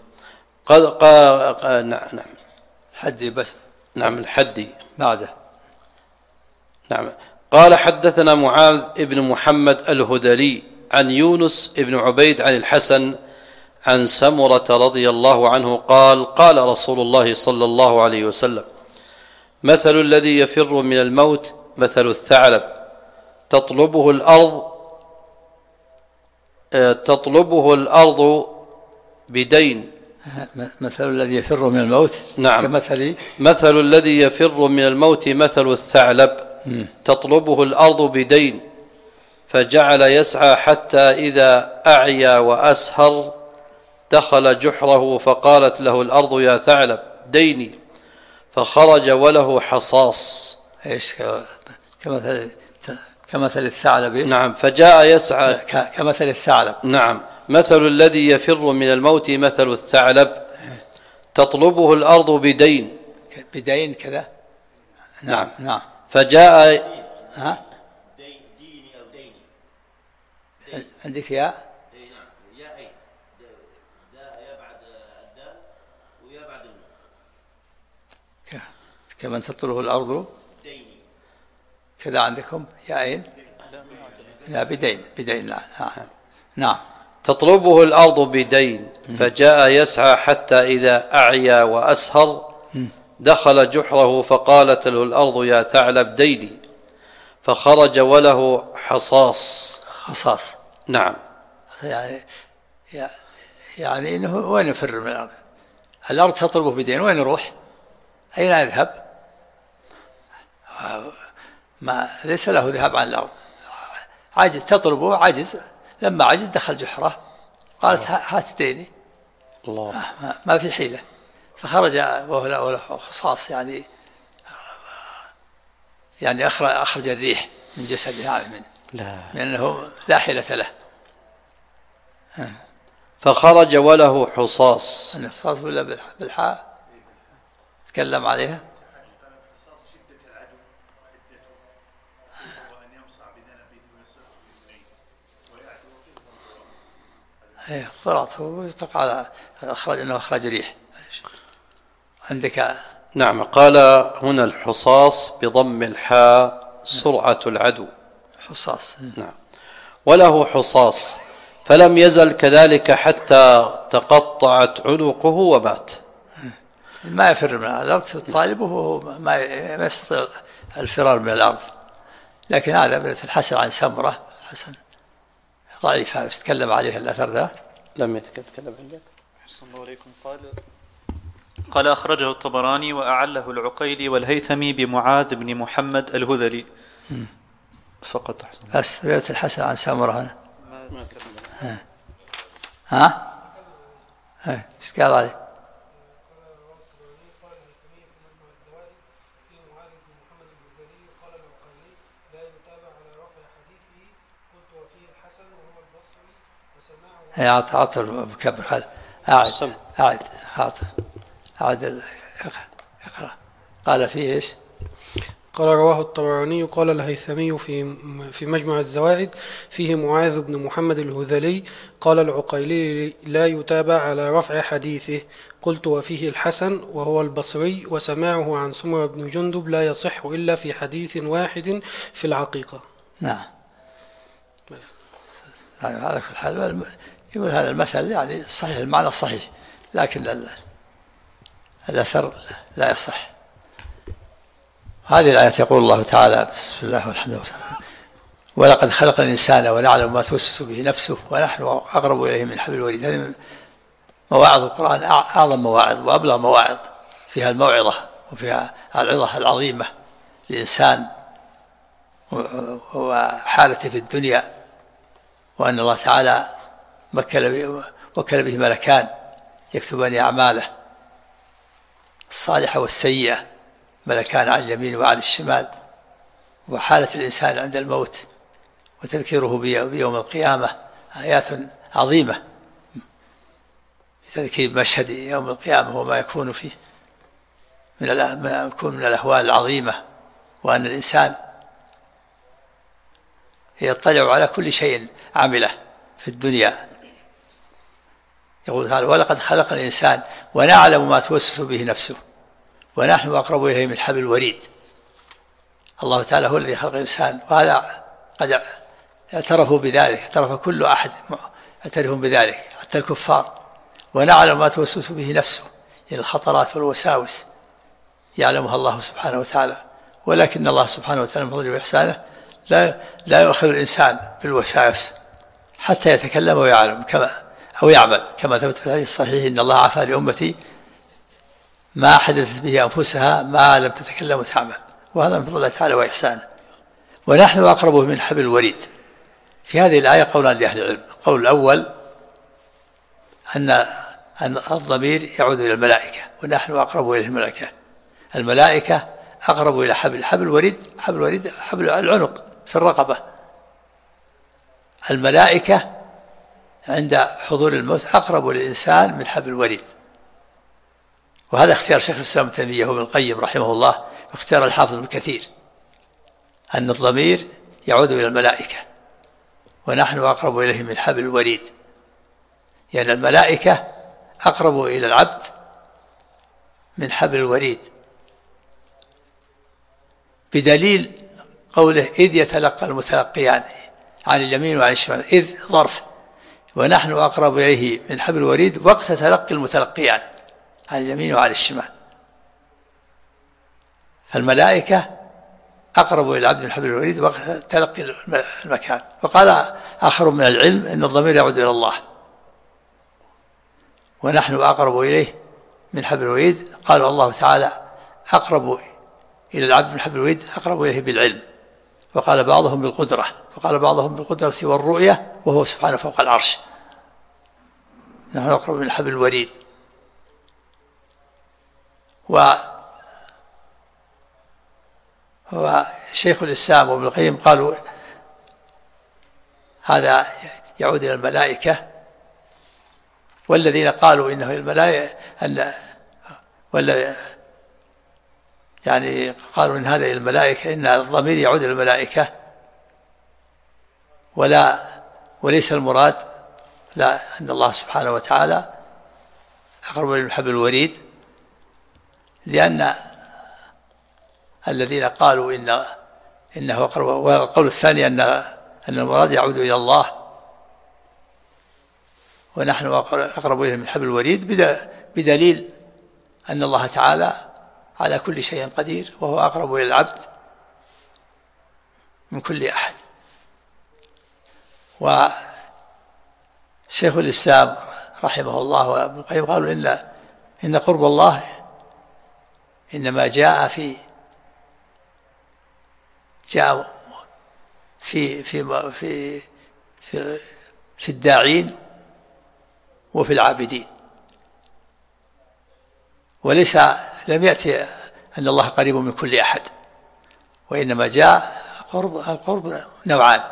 نعم حدي بس. نعم الحدي بعده. نعم. قال حدثنا معاذ بن محمد الهذلي عن يونس بن عبيد عن الحسن عن سمرة رضي الله عنه قال قال رسول الله صلى الله عليه وسلم: مثل الذي يفر من الموت مثل الثعلب تطلبه الأرض بدين. مثل الذي يفر من الموت. نعم. مثل الذي يفر من الموت مثل الثعلب تطلبه الأرض بدين، فجعل يسعى حتى إذا أعيا وأسهر دخل جحره، فقالت له الأرض: يا ثعلب ديني، فخرج وله حصاص. ايش كمثل الثعلب؟ نعم. فجاء يسعى كمثل الثعلب. نعم. مثل الذي يفر من الموت مثل الثعلب تطلبه الأرض بدين. بدين كذا. نعم. نعم. فجاء ديني أو ديني. عندك يا؟ نعم. يا أي يا بعد الدال ويا بعد النون. كمن تطلبه الأرض ديني كذا عندكم ياءين؟ لا بدين. نعم. تطلبه الأرض بدين، فجاء يسعى حتى إذا أعيا وأسهر دخل جحره، فقالت له الأرض: يا ثعلب ديني، فخرج وله حصاص. نعم. يعني إنه وين يفر من الأرض؟ الأرض تطلبه بدين، وين يروح؟ أين يذهب؟ ما ليس له ذهاب عن الأرض، عاجز تطلبه، عاجز، لما عجز دخل جحره، قالت: هات ديني. الله. ما في حيلة، فخرج وله حصاص، يعني أخرج الريح من جسده، يعني لأنه لا حيلة له. فخرج وله حصاص. الحصاص ولا بالحاء تكلم عليها؟ طلعت هو يطلق على أخرج ريح. عندك؟ نعم. قال هنا الحصاص بضم الحاء سرعة العدو. حصاص. نعم. وله حصاص، فلم يزل كذلك حتى تقطعت عنقه ومات. ما يفر من الأرض، طالبه ما يستطيع الفرار من الأرض. لكن هذا من الحسن عن سمرة، حسن ضعيف، يتكلم عليه الأثر ذا. لم يتكلم عنه. أحسن الله عليكم. قال أخرجه الطبراني وأعله العقيلي والهيثمي بمعاذ بن محمد الهذلي فقط. أحسن. بس رواية الحسن عن سمرة هنا. ايش قال عليه؟ عاطر مكبر هذا. أعد اقرأ. قال فيه ايش؟ قال: رواه الطبراني قال الهيثمي في مجمع الزوائد فيه معاذ بن محمد الهذلي قال العقيلي: لا يتابع على رفع حديثه. قلت: وفيه الحسن وهو البصري، وسماعه عن سمرة بن جندب لا يصح إلا في حديث واحد في العقيقة. نعم. هذا في الحال يقول هذا المثل يعني صحيح، المعنى صحيح، لكن الأثر لا يصح. هذه الآية يقول الله تعالى: بسم الله والحمد لله ولقد خلقنا الإنسان ونعلم ما توسوس به نفسه ونحن أقرب إليه من حبل الوريد. هذه مواعظ القرآن أعظم مواعظ وأبلغ مواعظ، فيها الموعظة وفيها العظة العظيمة للإنسان وحالته في الدنيا، وأن الله تعالى وكل به ملكان يكتبان أعماله الصالحة والسيئة، ملكان عن اليمين وعن الشمال، وحالة الإنسان عند الموت وتذكيره بيوم القيامة. آيات عظيمة تذكير مشهد يوم القيامة وما يكون فيه من الأهوال العظيمة، وأن الإنسان يطلع على كل شيء عمله في الدنيا، يقول تعالى ولقد خلق الإنسان ونعلم ما توسوس به نفسه ونحن أقرب إليه من حبل الوريد. الله تعالى هو الذي خلق الإنسان، وهذا قد اعترفوا بذلك، اعترف كل أحد اعترفوا بذلك حتى الكفار. ونعلم ما توسوس به نفسه، يعني الخطرات والوساوس يعلمها الله سبحانه وتعالى، ولكن الله سبحانه وتعالى من فضله وإحسانه لا يؤخذ الإنسان بالوساوس حتى يتكلم ويعلم أو يعمل، كما ثبت في الحديث الصحيح إن الله عفى لأمتي ما حدثت به أنفسها ما لم تتكلم وتعمل، وهذا من فضل الله تعالى وإحسانه. ونحن أقرب من حبل الوريد. في هذه الآية قولان لأهل العلم. القول الأول أن الضمير يعود إلى الملائكة، ونحن أقرب إلى الملائكة. الملائكة أقرب إلى حبل الوريد، حبل العنق في الرقبة. الملائكة عند حضور الموت أقرب للإنسان من حبل الوريد، وهذا اختيار شيخ الإسلام ابن تيمية وابن القيم رحمه الله، واختيار الحافظ ابن كثير، أن الضمير يعود إلى الملائكة ونحن أقرب إليه من حبل الوريد، يعني الملائكة أقرب إلى العبد من حبل الوريد، بدليل قوله إذ يتلقى المتلقيان عن اليمين وعن الشمال. إذ ظرف، ونحن أقرب إليه من حبل الوريد وقت تلقي المتلقيان عن اليمين وعن الشمال. فالملائكة أقرب إلى العبد من حبل الوريد وقت تلقي المكان. وقال آخر من العلم إن الضمير يعود إلى الله، ونحن أقرب إليه من حبل الوريد. قالوا الله تعالى أقرب إلى العبد من حبل الوريد أقرب إليه بالعلم، وقال بعضهم بالقدرة، وقال بعضهم بالقدرة والرؤية، وهو سبحانه فوق العرش. نحن أقرب من حبل الوريد. وشيخ الإسلام وابن القيم قالوا هذا يعود إلى الملائكة، والذين قالوا إنه الملائكة يعني قالوا إن هذا إلى الملائكة، إن الضمير يعود إلى الملائكة وليس المراد لا أن الله سبحانه وتعالى أقرب من حبل الوريد، لأن الذين قالوا إنه أقرب، والقول الثاني أن المراد يعود إلى الله ونحن أقرب إليه من حبل الوريد، بدليل أن الله تعالى على كل شيء قدير، وهو أقرب إلى العبد من كل أحد. وشيخ الإسلام رحمه الله وابن القيم قالوا إن قرب الله إنما جاء في الداعين وفي العابدين، وليس لم يأتي أن الله قريب من كل أحد، وإنما جاء القرب نوعان،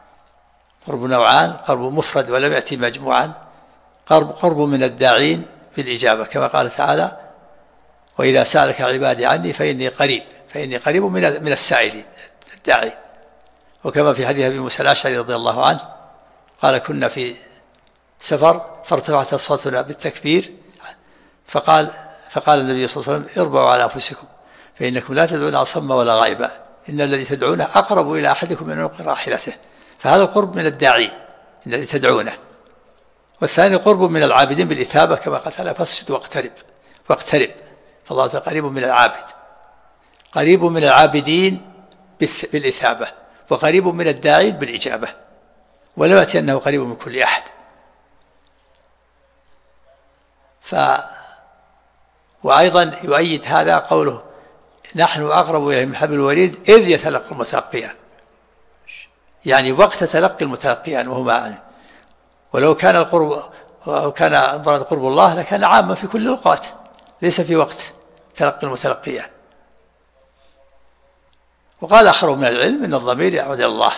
قرب مفرد ولم يأتي مجموعا، قرب من الداعين بالإجابة، كما قال تعالى وإذا سألك عبادي عني فإني قريب من السائلين الداعي. وكما في حديث أبي موسى الأشعري رضي الله عنه قال كنا في سفر فارتفعت أصواتنا بالتكبير، فقال النبي صلى الله عليه وسلم اربعوا على أنفسكم فإنكم لا تدعون أصم ولا غائبا، إن الذي تدعونه أقرب إلى أحدكم من عنق راحلته. فهذا القرب من الداعين الذي تدعونه، والثاني قرب من العابدين بالإثابة، كما قال تعالى فاسجد واقترب. فالله تعالى قريب من العابد، قريب من العابدين بالإثابة، وقريب من الداعين بالإجابة، ولم يأتي أنه قريب من كل أحد. وأيضا يؤيد هذا قوله نحن أقرب إليه من حبل الوريد إذ يتلقى المتلقيان، يعني وقت تلقي المتلقيان وهو معنا. ولو كان المراد قرب الله لكان عاما في كل الأوقات، ليس في وقت تلقي المتلقيان. وقال آخر من العلم إن الضمير يعود إلى الله،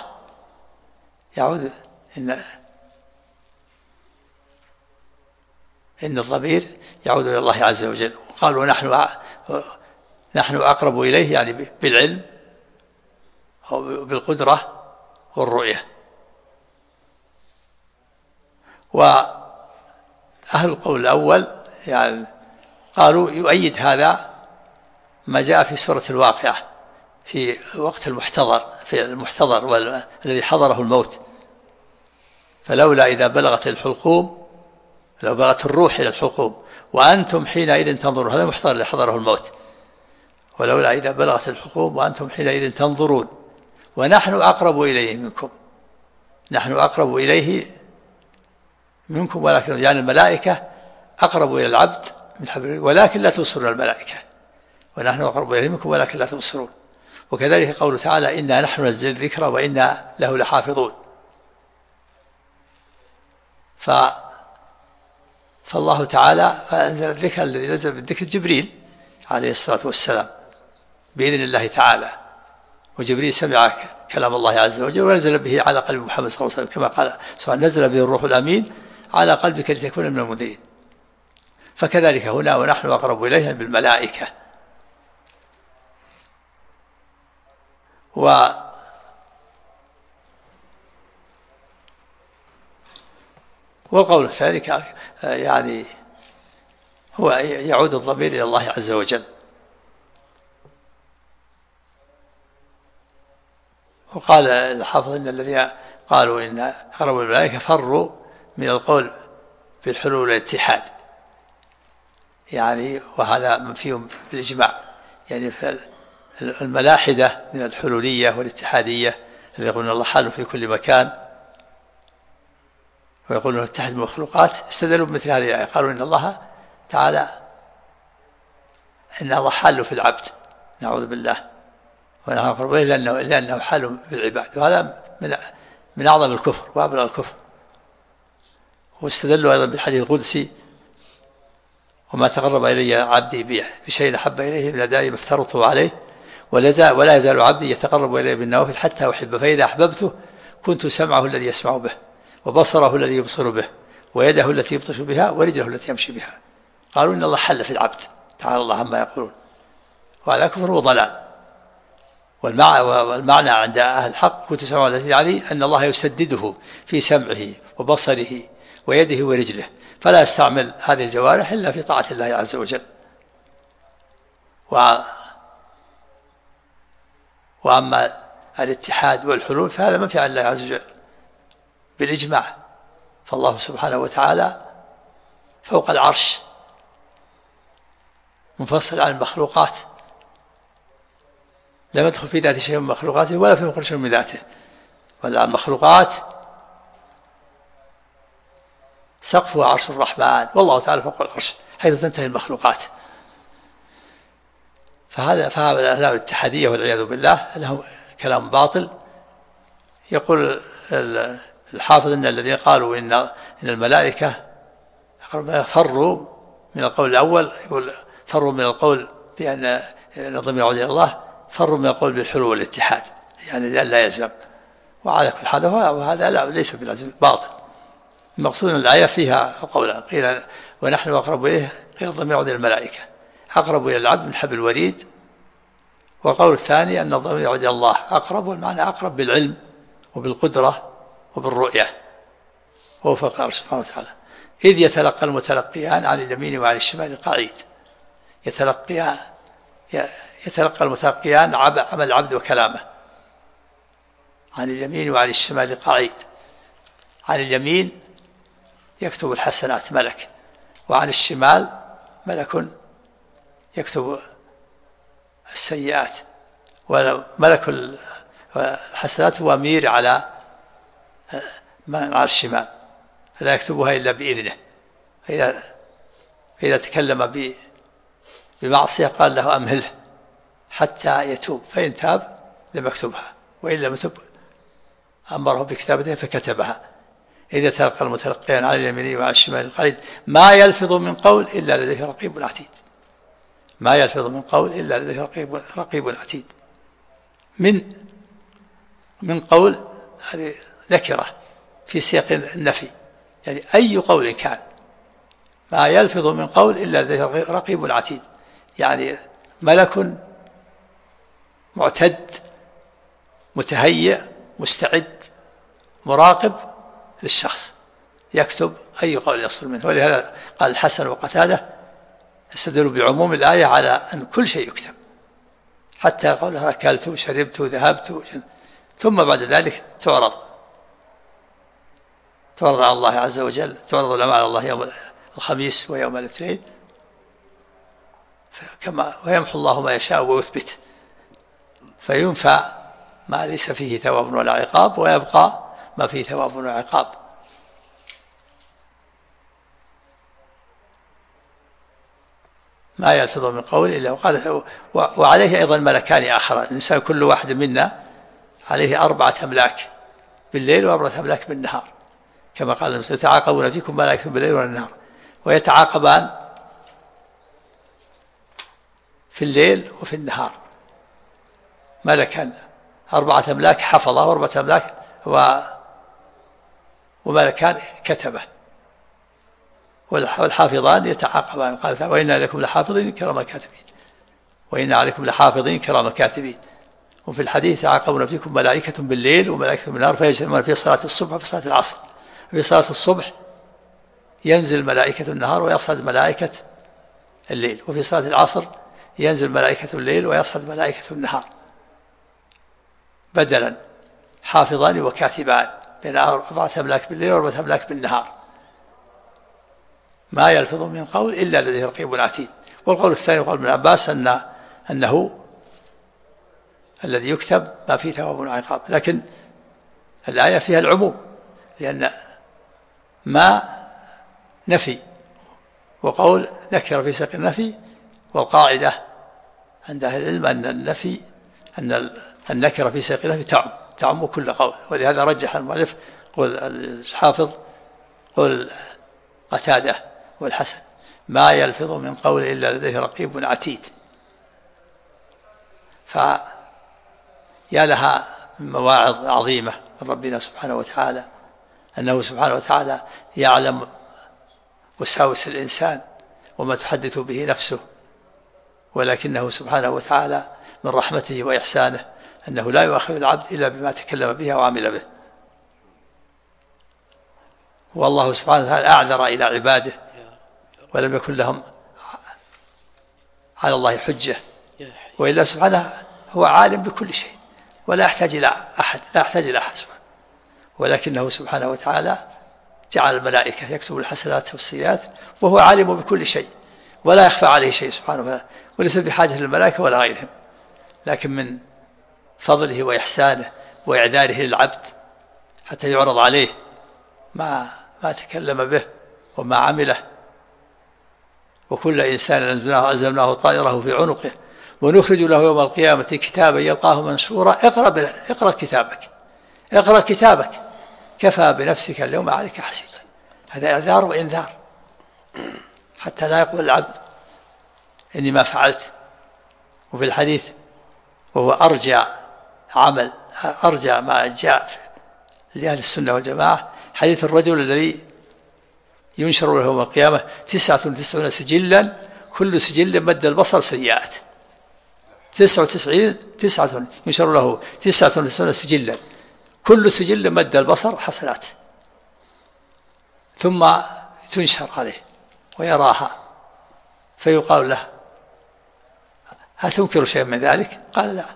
إن الضمير يعود إلى الله عز وجل. وقالوا نحن أقرب إليه يعني بالعلم أو بالقدرة والرؤية. وأهل أهل القول الأول يعني قالوا يؤيد هذا ما جاء في سورة الواقعة في وقت المحتضر الذي حضره الموت، فلولا إذا بلغت الحلقوم، لو بلغت الروح إلى الحلقوم وأنتم حينئذ تنظرون، هذا المحتضر اللي حضره الموت، ولولا إذا بلغت الحلقوم وأنتم حينئذ تنظرون ونحن أقرب إليه منكم، نحن أقرب إليه منكم ولكن يعني الملائكة أقرب إلى العبد من حبل الوريد ولكن لا تبصرون الملائكة، ونحن أقرب إليه منكم ولكن لا تبصرون. وكذلك قوله تعالى إنا نحن نزلنا الذكر وإنا له لحافظون. فالله تعالى فأنزل الذكر، الذي نزل بالذكر جبريل عليه الصلاة والسلام بإذن الله تعالى، وجبريل سمع كلام الله عز وجل ونزل به على قلب محمد صلى الله عليه وسلم كما قال سواء نزل به الروح الأمين على قلبك لتكون من المنذرين. فكذلك هنا ونحن أقرب إليه بالملائكة. والقول الثاني يعني هو يعود الضمير إلى الله عز وجل. وقال الحافظ إن الذين قالوا إن أقرب الملائكة فروا من القول بالحلول والاتحاد، يعني وهذا من فيهم بالإجماع، يعني الملاحدة من الحلولية والاتحادية اللي يقولون الله حال في كل مكان ويقولون اتحد المخلوقات، استدلوا بمثل هذه الآية، قالوا إن الله تعالى إن الله حال في العبد، نعوذ بالله، ونحن أقرب إليه لأنه حال في العباد، وهذا من أعظم الكفر وأبلغ الكفر. واستدلوا أيضا بالحديث القدسي وما تقرب إلي عبدي بشيء أحب إليه من أدائي ما افترضته عليه ولا يزال عبدي يتقرب إلي بالنوافل حتى أحبه، فإذا أحببته كنت سمعه الذي يسمع به وبصره الذي يبصر به ويده التي يبطش بها ورجله التي يمشي بها. قالوا إن الله حل في العبد، تعالى الله عما يقولون، وهذا كفر وضلال. والمعنى عند أهل الحق كنت سمعه الذي يعني أن الله يسدده في سمعه وبصره ويده ورجله، فلا يستعمل هذه الجوارح إلا في طاعة الله عز وجل. وأما الاتحاد والحلول فهذا ما في عن الله عز وجل بالإجماع، فالله سبحانه وتعالى فوق العرش منفصل عن المخلوقات، لم يدخل في ذات شيء من مخلوقاته ولا في مخرج شيء من ذاته، والمخلوقات سقفها عرش الرحمن والله تعالى فوق العرش حيث تنتهي المخلوقات. فهذا الأهل الاتحادية والعياذ بالله لهم كلام باطل. يقول الحافظ إن الذين قالوا إن الملائكة فروا من القول الأول، يقول فروا من القول بأن الضمير يعود إلى الله، فروا من القول بالحلول والاتحاد، يعني لا يلزم. وعلى كل حال وهذا لا ليس باللازم، باطل. المقصود أن الآية فيها قولا، قيل ونحن أقرب إليه، قيل الضمير يعود إلى الملائكة، أقرب إلى العبد من حبل الوريد. والقول الثاني أن الضمير يعود إلى الله، أقرب والمعنى أقرب بالعلم وبالقدرة وبالرؤية، وهو فوق العرش سبحانه وتعالى. إذ يتلقى المتلقيان عن اليمين وعن الشمال قعيد. يتلقى المتلقيان عمل العبد وكلامه، عن اليمين وعن الشمال قعيد. عن اليمين يكتب الحسنات ملك، وعن الشمال ملك يكتب السيئات، وملك الحسنات هو أمير على الشمال لا يكتبها إلا بإذنه. فإذا تكلم بمعصية قال له أمهله حتى يتوب، فإن تاب لم يكتبها، وإن لم يتب أمره بكتابتها فكتبها. إذا تلقى المتلقيان على اليمين وعلى الشمال قعيد ما يلفظ من قول إلا لديه رقيب عتيد. ما يلفظ من قول إلا لديه رقيب عتيد. من قول هذه نكرة في سياق النفي، يعني أي قول كان، ما يلفظ من قول إلا لديه رقيب عتيد، يعني ملك معتد متهيئ مستعد مراقب للشخص، يكتب أي قول يصدر منه. ولهذا قال الحسن وقتادة استدلوا بعموم الآية على أن كل شيء يكتب، حتى قولها أكلت وشربت وذهبت، ثم بعد ذلك تعرض على الله عز وجل، تعرض الأعمال على الله يوم الخميس ويوم الاثنين، ويمحو الله ما يشاء ويثبت، فينفى ما ليس فيه ثواب ولا عقاب، ويبقى ما فيه ثواب وعقاب. ما يلفظ من قول إلا وقال. وعليه أيضا ملكان آخر، الإنسان كل واحد منا عليه 4 أملاك بالليل و4 أملاك بالنهار، كما قال المسلم يتعاقبون فيكم ملائكة بالليل والنهار، ويتعاقبان في الليل وفي النهار. ملكان 4 أملاك حفظة، و4 أملاك وملكان كتبه، والحافظان يتعاقبان. قال وإنا لكم لحافظين كرام كاتبين، وإنا عليكم لحافظين كرام كاتبين. وفي الحديث يتعاقبون فيكم ملائكة بالليل وملائكة بالنهار، فيجتمعون في صلاة الصبح وفي صلاة العصر. في صلاة الصبح ينزل ملائكة النهار ويصعد ملائكة الليل، وفي صلاة العصر ينزل ملائكة الليل ويصعد ملائكة النهار، بدلا حافظان وكاتبان بين 4 أملاك بالليل و4 أملاك بالنهار. ما يلفظ من قول إلا لديه رقيب عتيد. والقول الثاني قول ابن عباس أنه الذي يكتب ما فيه ثواب وعقاب، لكن الآية فيها العموم، لأن ما نفي، وقول نكر في سياق النفي، والقاعدة عند أهل العلم أن النفي أن النكرة في سياق النفي تعم كل قول. ولهذا رجح المؤلف قول الحافظ قول قتادة والحسن ما يلفظ من قول إلا لديه رقيب عتيد. فيا لها من مواعظ عظيمة من ربنا سبحانه وتعالى، أنه سبحانه وتعالى يعلم وساوس الإنسان وما تحدث به نفسه، ولكنه سبحانه وتعالى من رحمته وإحسانه أنه لا يؤاخذ العبد إلا بما تكلم به وعمل به. والله سبحانه وتعالى أعذر إلى عباده ولم يكن لهم على الله حجة، وإلا سبحانه هو عالم بكل شيء ولا يحتاج إلى أحد، سبحانه. ولكنه سبحانه وتعالى جعل الملائكة يكتب الحسنات والسيئات، وهو عالم بكل شيء ولا يخفى عليه شيء سبحانه وتعالى، وليس بحاجة للملائكة ولا غيرهم. لكن من فضله وإحسانه وإعذاره للعبد حتى يعرض عليه ما تكلم به وما عمله. وكل إنسان أنزلناه طائره في عنقه ونخرج له يوم القيامة كتابا يلقاه منشورا اقرأ كتابك كفى بنفسك اليوم عليك حسيبا. هذا إعذار وإنذار حتى لا يقول العبد إني ما فعلت. وفي الحديث وهو أرجى ما جاء لأهل السنة والجماعة، حديث الرجل الذي ينشر له يوم القيامة 99 سجلا كل سجل مد البصر سيئات. 99 ينشر له 99 سجلا كل سجل مد البصر حسنات، ثم تنشر عليه ويراها فيقال له هل تنكر شيء من ذلك؟ قال لا.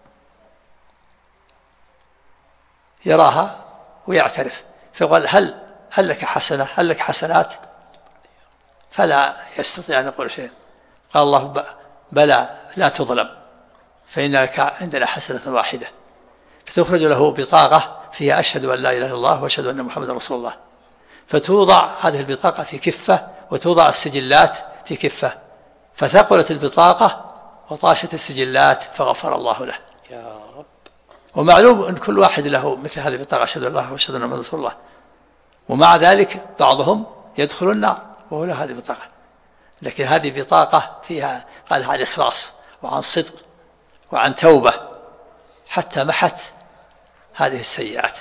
يراها ويعترف فيقال هل لك حسنة، هل لك حسنات؟ فلا يستطيع أن يقول شيء. قال الله بلى لا تظلم، فإن لك عندنا حسنة واحدة. فتخرج له بطاقة فيها أشهد أن لا إله إلا الله وأشهد أن محمد رسول الله، فتوضع هذه البطاقة في كفة وتوضع السجلات في كفة، فثقلت البطاقة وطاشت السجلات فغفر الله له. يا رب. ومعلوم أن كل واحد له مثل هذه البطاقة أشهد أن لا إله إلا الله وأشهد أن محمد رسول الله، ومع ذلك بعضهم يدخل النار وهو له هذه البطاقة. لكن هذه بطاقة فيها قال عن إخلاص وعن صدق وعن توبة حتى محت هذه السيئات.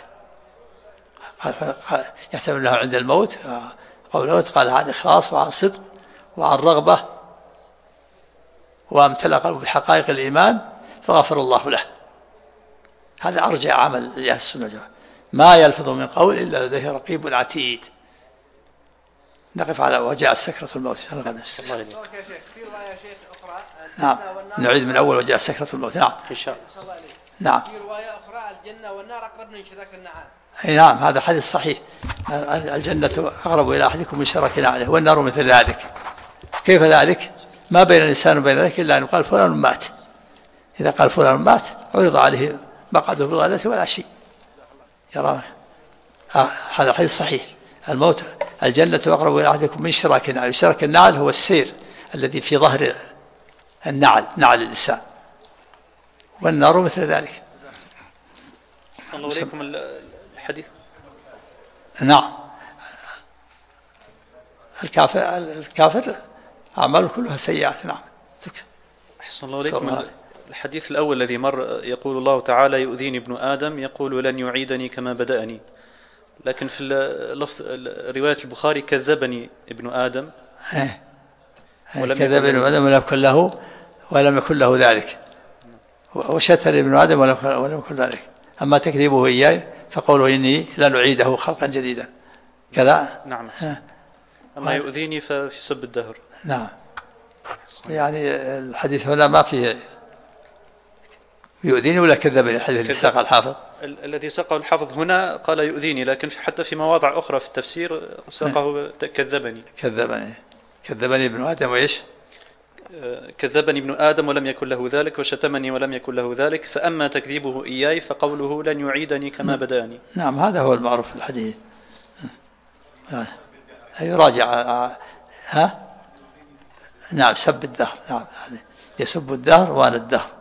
يحتمل له عند الموت قال عن إخلاص وعن صدق وعن رغبة وامتلأ قلبه بحقائق الإيمان فغفر الله له. هذا أرجع عمل لأهل السنة والجماعة. ما يلفظ من قول إلا لديه رقيب عتيد. نقف على وجاءت سكرة الموت. في رواية شيخ أخرى نعم نعيد من أول وجاءت سكرة الموت. نعم إن شاء الله. نعم في رواية أخرى الجنة والنار أقرب من شراك النعال. أي نعم هذا حديث صحيح. الجنة أقرب إلى أحدكم من شراك نعله والنار مثل ذلك. كيف ذلك؟ ما بين الإنسان وبين ذلك إلا أن يقال فلان مات. إذا قال فلان مات عرض عليه مقعده بالغداة والعشي يرى. هذا حديث صحيح. الموت الجنة أقرب إلى أحدكم من شراك النعل. شراك النعل هو السير الذي في ظهر النعل، نعل الإنسان، والنار مثل ذلك. صلى الله عليكم الحديث. نعم الكافر أعماله كلها سيئات. نعم. أحسن الله عليكم. الحديث الأول الذي مر يقول الله تعالى يؤذيني ابن آدم يقول لن يعيدني كما بدأني، لكن في رواية البخاري كذبني ابن آدم. كذب ابن آدم ولم يكن له ذلك، وشتر ابن آدم ولم يكن ذلك. أما تكذيبه إياه فقوله إني لن أعيده خلقا جديدا كذا. نعم. أما يؤذيني ففي سب الدهر. نعم. يعني الحديث هنا ما فيه يؤذيني ولا كذبني. الحديث الذي ساق الحافظ الذي ساقه الحافظ هنا قال يؤذيني، لكن حتى في مواضع أخرى في التفسير ساقه كذبني ابن آدم وإيش؟ كذبني ابن آدم ولم يكن له ذلك، وشتمني ولم يكن له ذلك، فأما تكذيبه إياي فقوله لن يعيدني كما بدأني. نعم هذا هو المعروف في الحديث. يراجع. نعم سب الدهر. نعم يسب الدهر وأنا الدهر،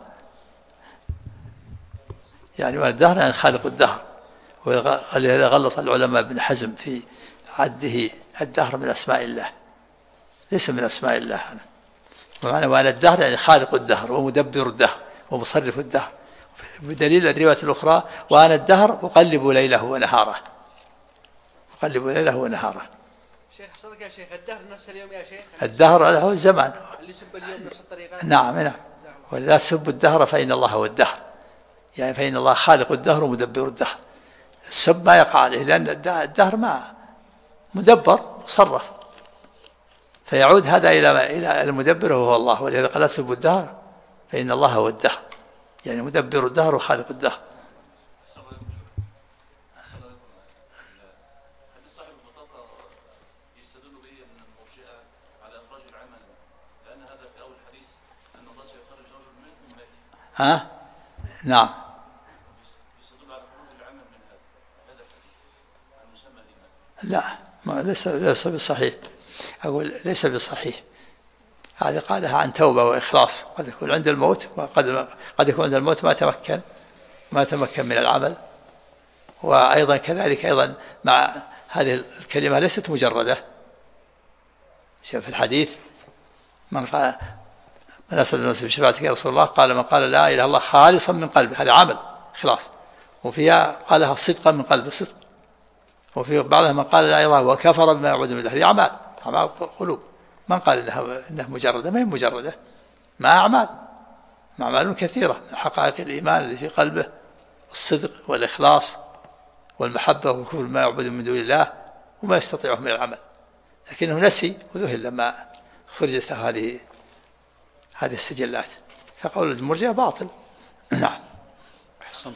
يعني وأنا الدهر يعني خالق الدهر. ولهذا غلط العلماء ابن حزم في عده الدهر من أسماء الله، ليس من أسماء الله هذا. ومعنى وأنا الدهر يعني خالق الدهر ومدبر الدهر ومصرف الدهر، بدليل الرواية الأخرى وأنا الدهر أقلب ليله ونهاره. شيخ صدق يا شيخ الدهر نفس اليوم يا شيخ. الدهر هو الزمان اللي يسب اليوم نفس الطريقة. نعم. ولا تسب الدهر فإن الله هو الدهر، يعني فإن الله خالق الدهر ومدبر الدهر. السب ما يقع عليه لأن الدهر ما مدبر مصرف، فيعود هذا إلى المدبر وهو الله. ولهذا قال لا تسبوا الدهر فإن الله هو الدهر، يعني مدبر الدهر وخالق الدهر. نعم. لا ليس بصحيح. أقول ليس بصحيح. هذه قالها عن توبة وإخلاص. قد يكون عند الموت، وقد يكون عند الموت ما تمكن من العمل. وأيضا كذلك أيضا مع هذه الكلمة ليست مجردة. في الحديث من قال من أسأل الناس بشفاعتك يا رسول الله قال من قال لا إله إلا الله خالصا من قلبه، هذا عمل خلاص. وفيها قالها صدقا من قلبه صدق. وفي بعضها من قال لا إله إلا الله وكفر بما يعبد من الله. هذه أعمال قلوب. من قال إنها مجردة؟ ما هي مجردة، ما أعمال كثيرة من حقائق الإيمان اللي في قلبه، الصدق والإخلاص والمحبة والكفر بما يعبد من دون الله وما يستطيعه من العمل. لكنه نسي وذهل لما خرجت له هذه السجلات، فقول المرجئة باطل. نعم. أحسن.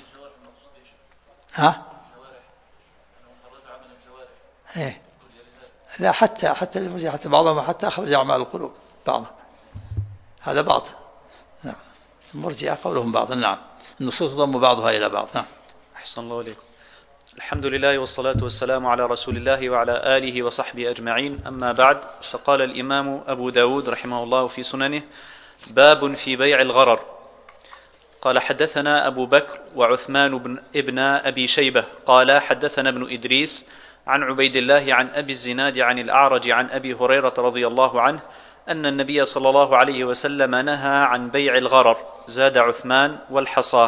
إيه. لا حتى المرجئة حتى بعضهم حتى أخرج أعمال القلوب بعضهم، هذا باطل. نعم. المرجئة قولهم باطل. نعم. النصوص تضم بعضها إلى بعض. نعم. أحسن الله عليكم. الحمد لله والصلاة والسلام على رسول الله وعلى آله وصحبه أجمعين. أما بعد، فقال الإمام أبو داود رحمه الله في سننه: باب في بيع الغرر. قال: حدثنا أبو بكر وعثمان ابن أبي شيبة قال: حدثنا ابن إدريس عن عبيد الله عن أبي الزناد عن الأعرج عن أبي هريرة رضي الله عنه أن النبي صلى الله عليه وسلم نهى عن بيع الغرر. زاد عثمان: والحصاه.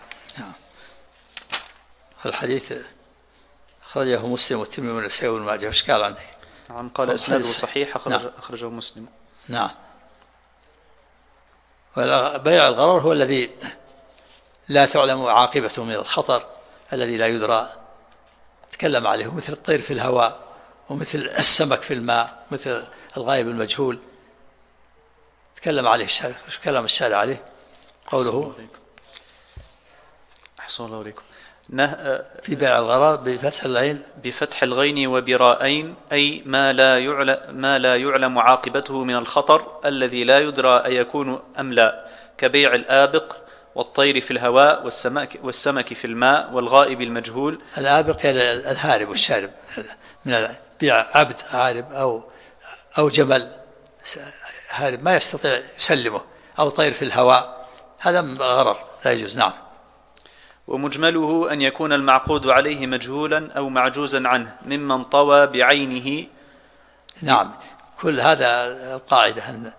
الحديث أخرجه مسلم والترمذي والنسائي وابن ماجه. وش قال عندك؟ نعم قال إسناده صحيح. أخرجه مسلم. نعم. بيع الغرر هو الذي لا تعلم عاقبته من الخطر الذي لا يدرى، تكلم عليه، مثل الطير في الهواء ومثل السمك في الماء، مثل الغائب المجهول تكلم عليه الشارع. وش كلام الشارع عليه؟ قوله أحسن الله عليكم في بيع الغرر بفتح الغين وبراءين، أي ما لا يعلم عاقبته من الخطر الذي لا يدرى أيكون أم لا، كبيع الآبق والطير في الهواء والسمك في الماء والغائب المجهول. الآبق يعني الهارب والشارب، من بيع عبد هارب أو جمل هارب ما يستطيع يسلمه، أو طير في الهواء، هذا غرر لا يجوز. نعم. ومجمله أن يكون المعقود عليه مجهولا أو معجوزا عنه ممن طوى بعينه. نعم، كل هذا القاعدة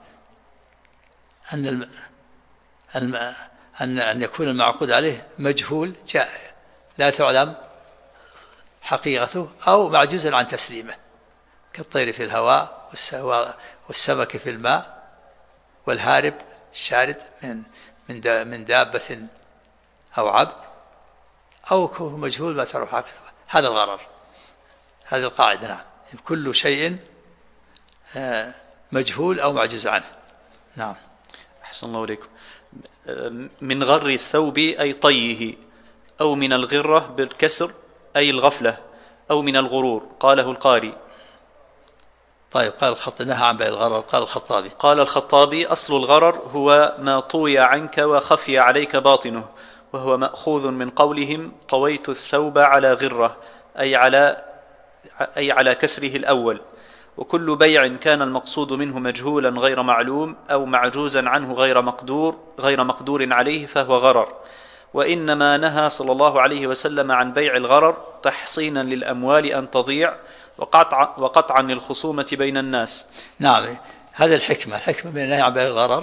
أن يكون المعقود عليه مجهول لا تعلم حقيقته، أو معجوزا عن تسليمه، كالطير في الهواء والسمك في الماء والهارب الشارد من دابة أو عبد، أو مجهول ما تعرف حقيقته، هذا الغرر. هذه القاعدة. نعم، كل شيء مجهول أو معجوز عنه. نعم. أحسن الله عليكم. من غر الثوب أي طيه، أو من الغرة بالكسر أي الغفلة، أو من الغرور. قاله القاري. طيب، قال نهى عن بيع الغرر. قال الخطابي أصل الغرر هو ما طوي عنك وخفي عليك باطنه، وهو مأخوذ من قولهم طويت الثوب على غرة، أي على كسره الأول. وكل بيع كان المقصود منه مجهولا غير معلوم، أو معجوزا عنه غير مقدور عليه، فهو غرر. وإنما نهى صلى الله عليه وسلم عن بيع الغرر تحصينا للأموال أن تضيع، وقطعا للخصومة بين الناس. نعم، هذه الحكمة من النهي عن بيع الغرر،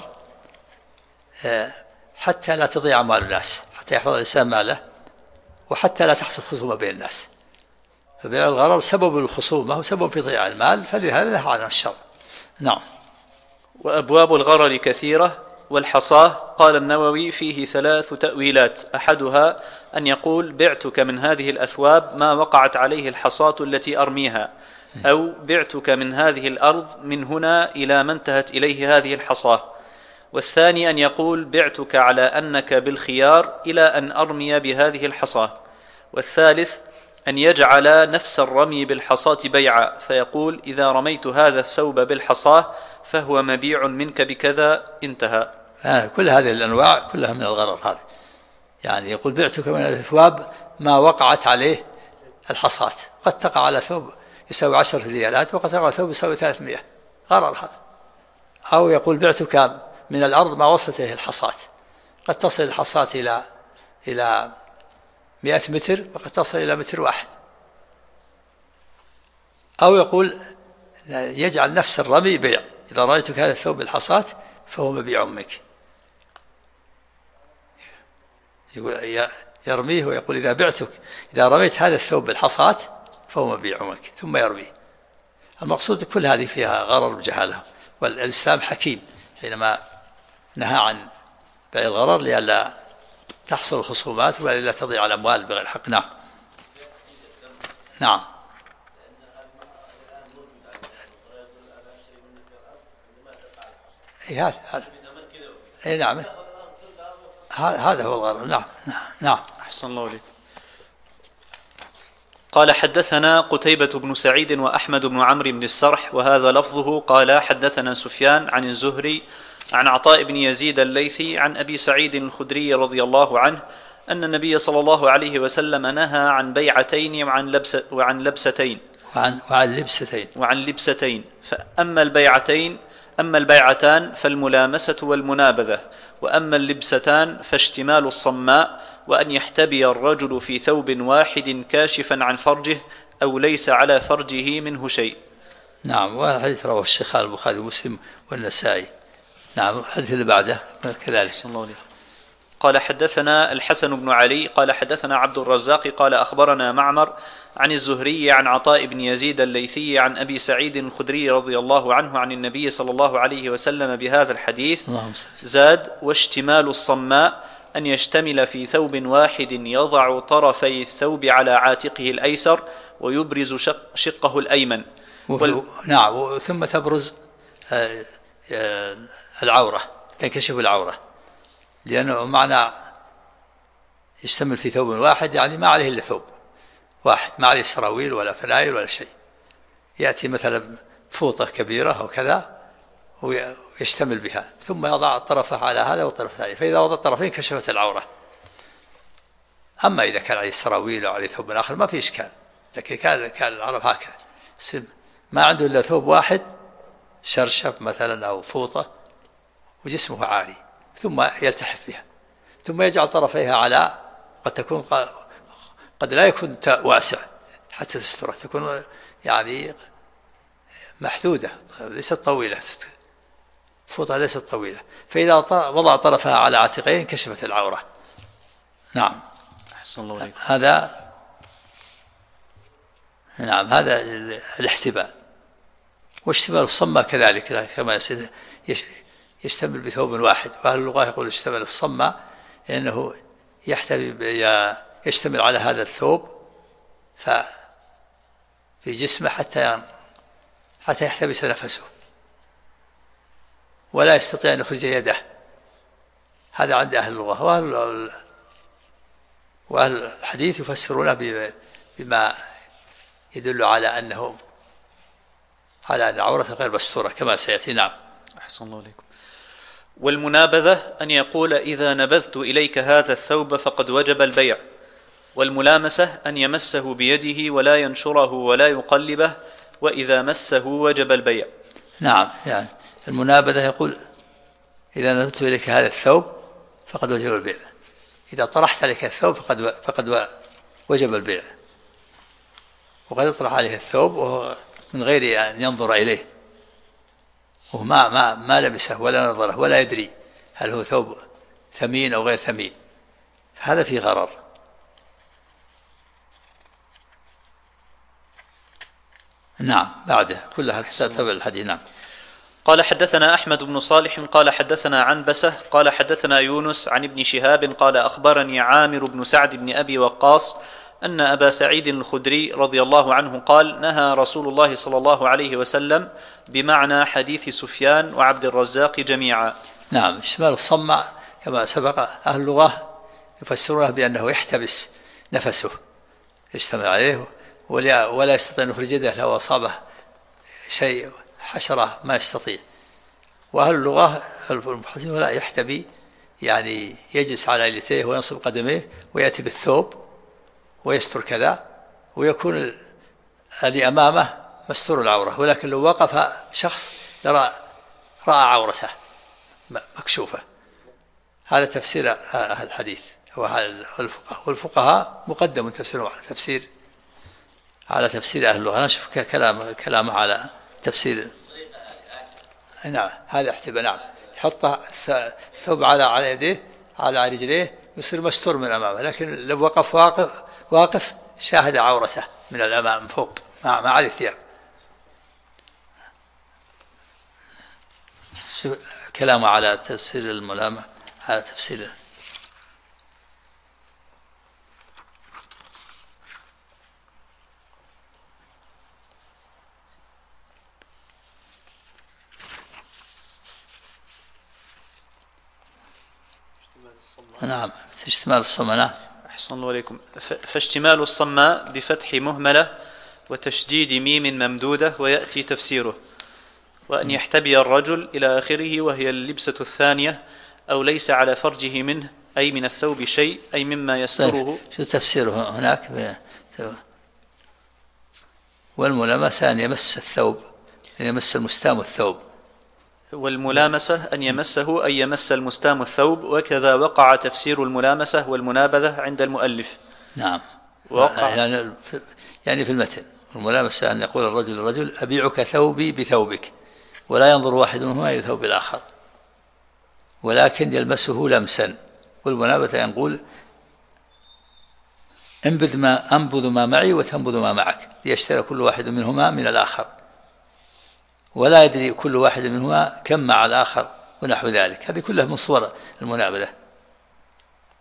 حتى لا تضيع أموال الناس، حتى يحفظ الإنسان ماله، وحتى لا تحصل خصومة بين الناس. فبيع الغرر سبب الخصومة وسبب في ضياع المال، فلهذا نهى عنه الشرع. نعم. وأبواب الغرر كثيرة. والحصاه قال النووي فيه 3 تأويلات، أحدها أن يقول بعتك من هذه الأثواب ما وقعت عليه الحصاة التي أرميها، أو بعتك من هذه الأرض من هنا إلى ما انتهت إليه هذه الحصاة. والثاني أن يقول بعتك على أنك بالخيار إلى أن أرمي بهذه الحصاة. والثالث أن يجعل نفس الرمي بالحصاة بيعا، فيقول إذا رميت هذا الثوب بالحصاة فهو مبيع منك بكذا، انتهى. كل هذه الأنواع كلها من الغرر هذه. يعني يقول بعتك من الثواب ما وقعت عليه الحصاة، قد تقع على ثوب يساوي 10 ريالات، وقد تقع على ثوب يساوي 300، غرر هذا. أو يقول بعتك من الأرض ما وصلت إليه الحصاة، قد تصل الحصاة إلى 100 متر، وقد تصل إلى متر واحد. أو يقول يجعل نفس الرمي بيع، إذا رأيتك هذا الثوب بالحصاة فهو مبيع منك. يرميه ويقول إذا رميت هذا الثوب بالحصاة فهو مبيع منك، ثم يرميه. المقصود كل هذه فيها غرر وجهالة، والإسلام حكيم حينما نهى عن بيع الغرر لئلا تحصل الخصومات ولئلا تضيع الأموال بغير حق. نعم. نعم. نعم، هذا هو الغرر. نعم. أحسن الله عليكم. قال حدثنا قتيبة بن سعيد وأحمد بن عمرو بن السرح، وهذا لفظه. قال حدثنا سفيان عن الزهري عن عطاء بن يزيد الليثي عن أبي سعيد الخدري رضي الله عنه أن النبي صلى الله عليه وسلم نهى عن بيعتين وعن لبستين. فأما البيعتان فالملامسة والمنابذة، وأما اللبستان فاشتمال الصماء، وأن يحتبي الرجل في ثوب واحد كاشفا عن فرجه أو ليس على فرجه منه شيء. نعم، وهذا حديث رواه الشيخ البخاري ومسلم والنسائي. نعم، الحديث اللي بعده كذلك. قال حدثنا الحسن بن علي قال حدثنا عبد الرزاق قال أخبرنا معمر عن الزهري عن عطاء بن يزيد الليثي عن أبي سعيد الخدري رضي الله عنه عن النبي صلى الله عليه وسلم بهذا الحديث، زاد واشتمال الصماء، أن يشتمل في ثوب واحد يضع طرفي الثوب على عاتقه الأيسر ويبرز شقه الأيمن. نعم، ثم تبرز العورة، تنكشف العورة، لأنه معنى يشتمل في ثوب واحد يعني ما عليه إلا ثوب واحد، ما عليه سراويل ولا فنايل ولا شيء. يأتي مثلا فوطة كبيرة أو كذا ويشتمل بها، ثم يضع طرفه على هذا والطرف الثاني، فإذا وضع الطرفين كشفت العورة. أما إذا كان عليه سراويل أو عليه ثوب آخر ما في إشكال، لكن كان العرب هكذا، ما عنده إلا ثوب واحد شرشف مثلا أو فوطة وجسمه عاري، ثم يلتحف بها، ثم يجعل طرفيها على، قد لا يكون واسع حتى تستره، تكون يعني محدودة ليست طويلة، فوطة ليست طويلة، فإذا وضع طرفها على عاتقين كشفت العورة. نعم. أحسن الله عليكم. هذا نعم، هذا الاحتباء. واشتمال الصمة كذلك، كما يشتمل بثوب واحد، وأهل اللغة يقول اشتمل الصمة لأنه يشتمل على هذا الثوب في جسمه حتى يحتبس نفسه ولا يستطيع أن يخرج يده. هذا عند أهل اللغة. وأهل الحديث يفسرونه بما يدل على أن عورته غير مستورة كما سيأتي. نعم. أحسن الله عليكم. والمنابذة أن يقول إذا نبذت إليك هذا الثوب فقد وجب البيع. والملامسة أن يمسه بيده ولا ينشره ولا يقلبه، وإذا مسه وجب البيع. نعم، يعني المنابذة يقول إذا نبذت إليك هذا الثوب فقد وجب البيع، إذا طرحت عليك الثوب فقد وجب البيع. وقد يطرح عليه الثوب وهو من غير أن ينظر إليه، وهو ما لبسه ولا نظره ولا يدري هل هو ثوب ثمين أو غير ثمين، فهذا فيه غرر. نعم، بعده كلها تتبع الحديث. نعم. قال حدثنا أحمد بن صالح قال حدثنا عنبسة قال حدثنا يونس عن ابن شهاب قال أخبرني عامر بن سعد بن أبي وقاص أن أبا سعيد الخدري رضي الله عنه قال نهى رسول الله صلى الله عليه وسلم بمعنى حديث سفيان وعبد الرزاق جميعا. نعم، اشتمال الصمع كما سبق أهل اللغة يفسرونه بأنه يحتبس نفسه، يشتمل عليه ولا يستطيع أن يخرج يده لو أصابه شيء حشرة ما يستطيع. وأهل اللغة المحسنون لا يحتبي، يعني يجلس على يديه وينصب قدميه ويأتي بالثوب ويستر كذا، ويكون اللي أمامه مستور العورة، ولكن لو وقف شخص رأى عورته مكشوفة. هذا تفسير أهل الحديث والفقهاء مقدم تفسيره على تفسير أهل اللغة. نشوف كلامه على تفسير. نعم، هذا احتباء. نعم، يحط الثوب على يديه على رجليه يصير مستور من أمامه، لكن لو وقف واقف شاهد عورته من الأمام فوق ما عليه ثياب. شو كلامه على تفسير الملامة، على تفسير نعم، اشتمال الصماء. أحسن الله عليكم. فاشتمال الصماء بفتح مهملة وتشديد ميم ممدودة، ويأتي تفسيره وأن يحتبي الرجل إلى آخره، وهي اللبسة الثانية، أو ليس على فرجه منه أي من الثوب شيء، أي مما يستره. شو تفسيره هناك؟ والملامسة أن يمس الثوب، أن يمس المستام الثوب. والملامسة أن يمسه أي يمس المستام الثوب، وكذا وقع تفسير الملامسة والمنابذة عند المؤلف. نعم، وقع يعني في المتن الملامسة أن يقول الرجل للرجل أبيعك ثوبي بثوبك، ولا ينظر واحد منهما إلى ثوب الآخر، ولكن يلمسه لمسا. والمنابذة يقول أنبذ ما معي وتنبذ ما معك، ليشتري كل واحد منهما من الآخر، ولا يدري كل واحد منهما كم مع الآخر ونحو ذلك. هذه كلها من صور المنابذة.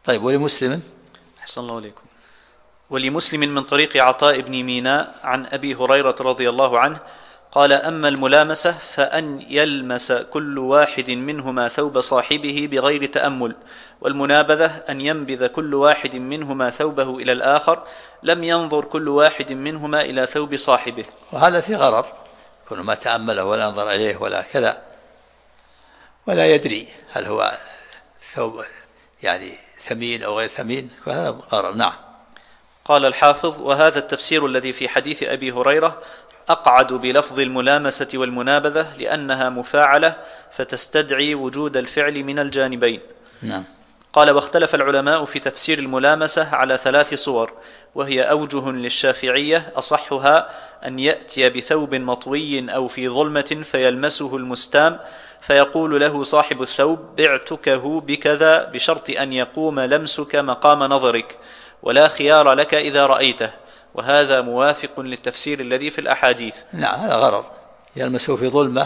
طيب ولمسلم أحسن الله عليكم. ولمسلم من طريق عطاء بن ميناء عن أبي هريرة رضي الله عنه قال: أما الملامسة فأن يلمس كل واحد منهما ثوب صاحبه بغير تأمل، والمنابذة أن ينبذ كل واحد منهما ثوبه إلى الآخر، لم ينظر كل واحد منهما إلى ثوب صاحبه. وهذا في غرر، كل ما تأمله ولا نظر إليه ولا كذا، ولا يدري هل هو ثوب يعني ثمين أو غير ثمين، فهذا غرر. نعم. قال الحافظ: وهذا التفسير الذي في حديث أبي هريرة أقعد بلفظ الملامسة والمنابذة لأنها مفاعلة فتستدعي وجود الفعل من الجانبين. نعم. قال: واختلف العلماء في تفسير الملامسة على 3 صور، وهي أوجه للشافعية أصحها أن يأتي بثوب مطوي أو في ظلمة فيلمسه المستام فيقول له صاحب الثوب: بعتكه بكذا، بشرط أن يقوم لمسك مقام نظرك، ولا خيار لك إذا رأيته. وهذا موافق للتفسير الذي في الأحاديث. نعم، هذا غرر، يلمسه في ظلمة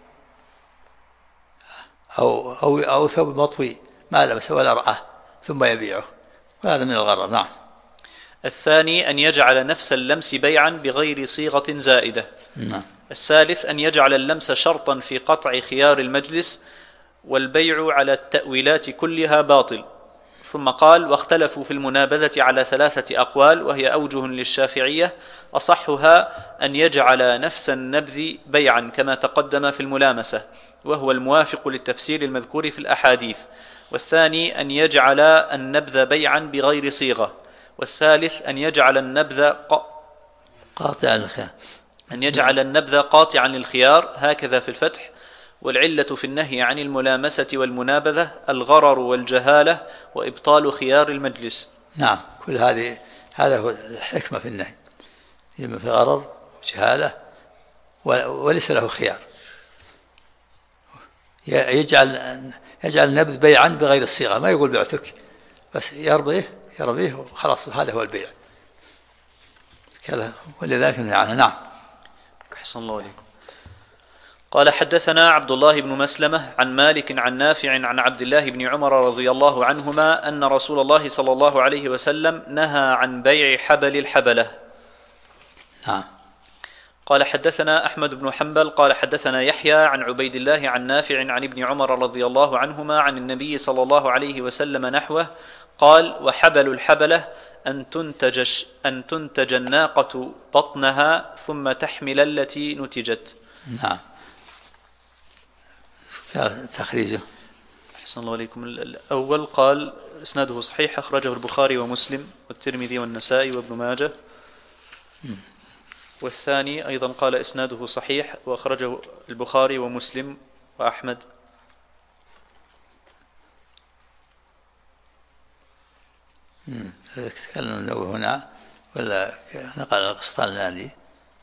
أو ثوب مطوي ما لمسه ولا رآه ثم يبيعه، وهذا من الغرر. نعم. الثاني أن يجعل نفس اللمس بيعا بغير صيغة زائدة. نعم. الثالث أن يجعل اللمس شرطا في قطع خيار المجلس، والبيع على التأويلات كلها باطل. ثم قال: واختلفوا في المنابذة على 3 أقوال، وهي أوجه للشافعية أصحها أن يجعل نفس النبذ بيعا كما تقدم في الملامسة، وهو الموافق للتفسير المذكور في الأحاديث. والثاني أن يجعل النبذ بيعا بغير صيغة. والثالث أن يجعل النبذ قاطعا للخيار، هكذا في الفتح. والعلة في النهي عن الملامسة والمنابذة الغرر والجهالة وإبطال خيار المجلس. نعم، كل هذا هو الحكمة في النهي، إما في غرر وجهالة وليس له خيار. يجعل النبذ بيعا بغير الصيغة، ما يقول بعتك، بس يربيه وخلاص، هذا هو البيع كذا، ولذلك نهي عنه. نعم. أحسن الله عليكم. قال: حدثنا عبد الله بن مسلمة عن مالك عن نافع عن عبد الله بن عمر رضي الله عنهما أن رسول الله صلى الله عليه وسلم نهى عن بيع حبل الحبلة. نعم. قال: حدثنا أحمد بن حنبل قال: حدثنا يحيى عن عبيد الله عن نافع عن ابن عمر رضي الله عنهما عن النبي صلى الله عليه وسلم نحوه قال: وحبل الحبلة أن تنتج الناقة بطنها ثم تحمل التي نتجت. نعم. تخريجه. أحسن الله عليكم. الأول قال إسناده صحيح، أخرجه البخاري ومسلم والترمذي والنسائي وابن ماجه. والثاني أيضا قال إسناده صحيح وأخرجه البخاري ومسلم وأحمد. تكلم له هنا ولا نقل القسطلاني.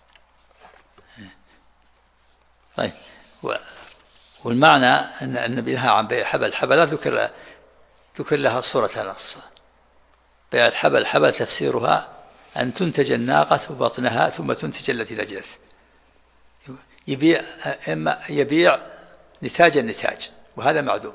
طيب، والمعنى أن النبي نهى عن بيع حبل الحبلة، ذكر لها صورة نص. بيع الحبل تفسيرها أن تنتج الناقة بطنها ثم تنتج التي نجت. يبيع نتاج النتاج، وهذا معدوم.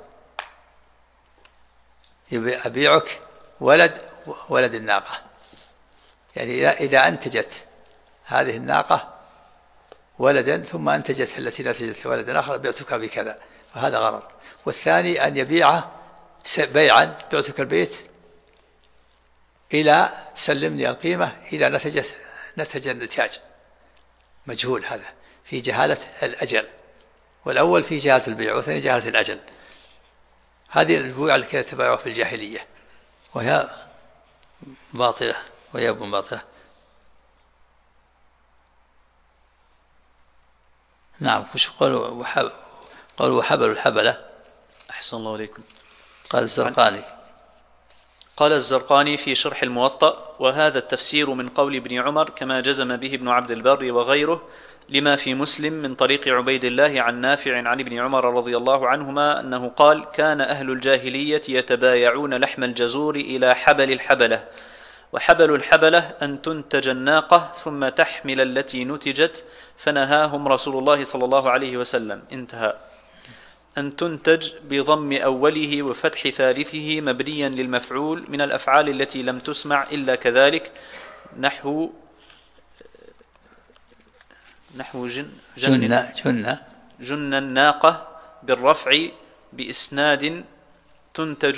أبيعك ولد الناقة، يعني إذا أنتجت هذه الناقة ولدا ثم أنتجت التي نتجت ولدا آخر بعتك بكذا، وهذا غرض. والثاني أن يبيعه بيعا، بعتك البيت إلى تسلمني القيمة إذا نتج النتاج، مجهول. هذا في جهالة الأجل، والأول في جهالة البيع، والثاني جهالة الأجل. هذه البيوع التي يتبايعها في الجاهلية، وهي باطلة، وهي باطلة. نعم. وش قالوا وحبل الحبلة؟ أحسن الله عليكم. قال الزرقاني في شرح الموطأ: وهذا التفسير من قول ابن عمر كما جزم به ابن عبد البر وغيره، لما في مسلم من طريق عبيد الله عن نافع عن ابن عمر رضي الله عنهما أنه قال: كان أهل الجاهلية يتبايعون لحم الجزور إلى حبل الحبلة، وحبل الحبلة أن تنتج الناقة ثم تحمل التي نتجت، فنهاهم رسول الله صلى الله عليه وسلم. انتهى. أن تنتج بضم أوله وفتح ثالثه مبنيا للمفعول من الأفعال التي لم تسمع إلا كذلك، نحو جن الناقة بالرفع بإسناد تنتج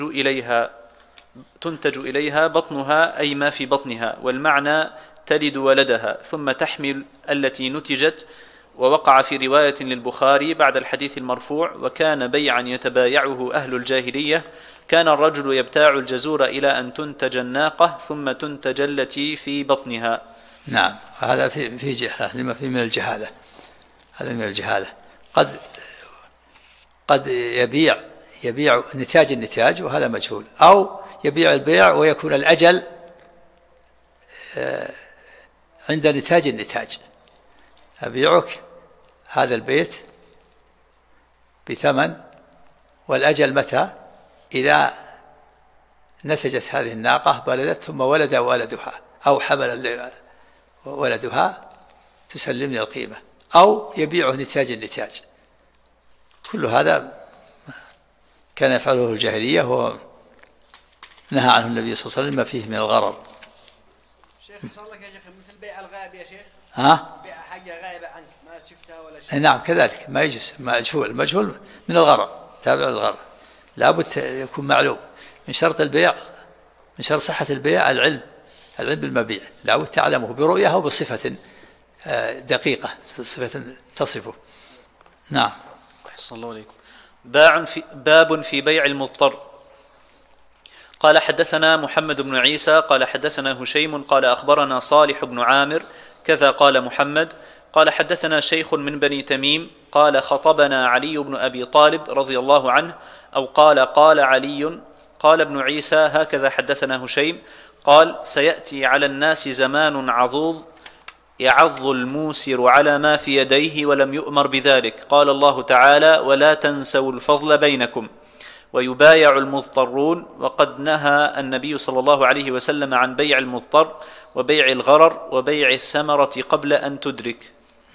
إليها بطنها أي ما في بطنها، والمعنى تلد ولدها ثم تحمل التي نتجت. ووقع في رواية للبخاري بعد الحديث المرفوع: وكان بيعا يتبايعه أهل الجاهلية، كان الرجل يبتاع الجزور إلى أن تنتج الناقة ثم تنتج التي في بطنها. نعم، هذا في جهالة، لما فيه من الجهالة، هذا من الجهالة. قد يبيع النتاج وهذا مجهول، أو يبيع البيع ويكون الأجل عند النتاج. أبيعك هذا البيت بثمن، والأجل متى؟ إذا نتجت هذه الناقة بلدت ثم ولد ولدها، أو حمل ولدها تسلمني القيمة، أو يبيعه نتاج. كل هذا كان يفعله الجاهلية ونهى عنه النبي صلى الله عليه وسلم ما فيه من الغرض. شيخ صار لك يا شيخ مثل بيع الغائب يا شيخ؟ بيع حاجة غائبة عنك ما شفتها ولا شيء. نعم كذلك، ما يجوز، المجهول من الغرض، تابع الغرض، لابد يكون معلوم. من شرط البيع، من شرط صحة البيع العلم بالمبيع، لابد تعلمه برؤية وبصفة دقيقة، صفة تصفه. نعم. أحسن الله عليكم. باب في بيع المضطر. قال حدثنا محمد بن عيسى قال حدثنا هشيم قال أخبرنا صالح بن عامر كذا قال محمد قال حدثنا شيخ من بني تميم قال خطبنا علي بن أبي طالب رضي الله عنه، أو قال علي قال ابن عيسى هكذا حدثنا هشيم قال: سيأتي على الناس زمان عضوض يعض الموسر على ما في يديه ولم يؤمر بذلك. قال الله تعالى: ولا تنسوا الفضل بينكم. ويبايع المضطرون. وقد نهى النبي صلى الله عليه وسلم عن بيع المضطر وبيع الغرر وبيع الثمرة قبل أن تدرك.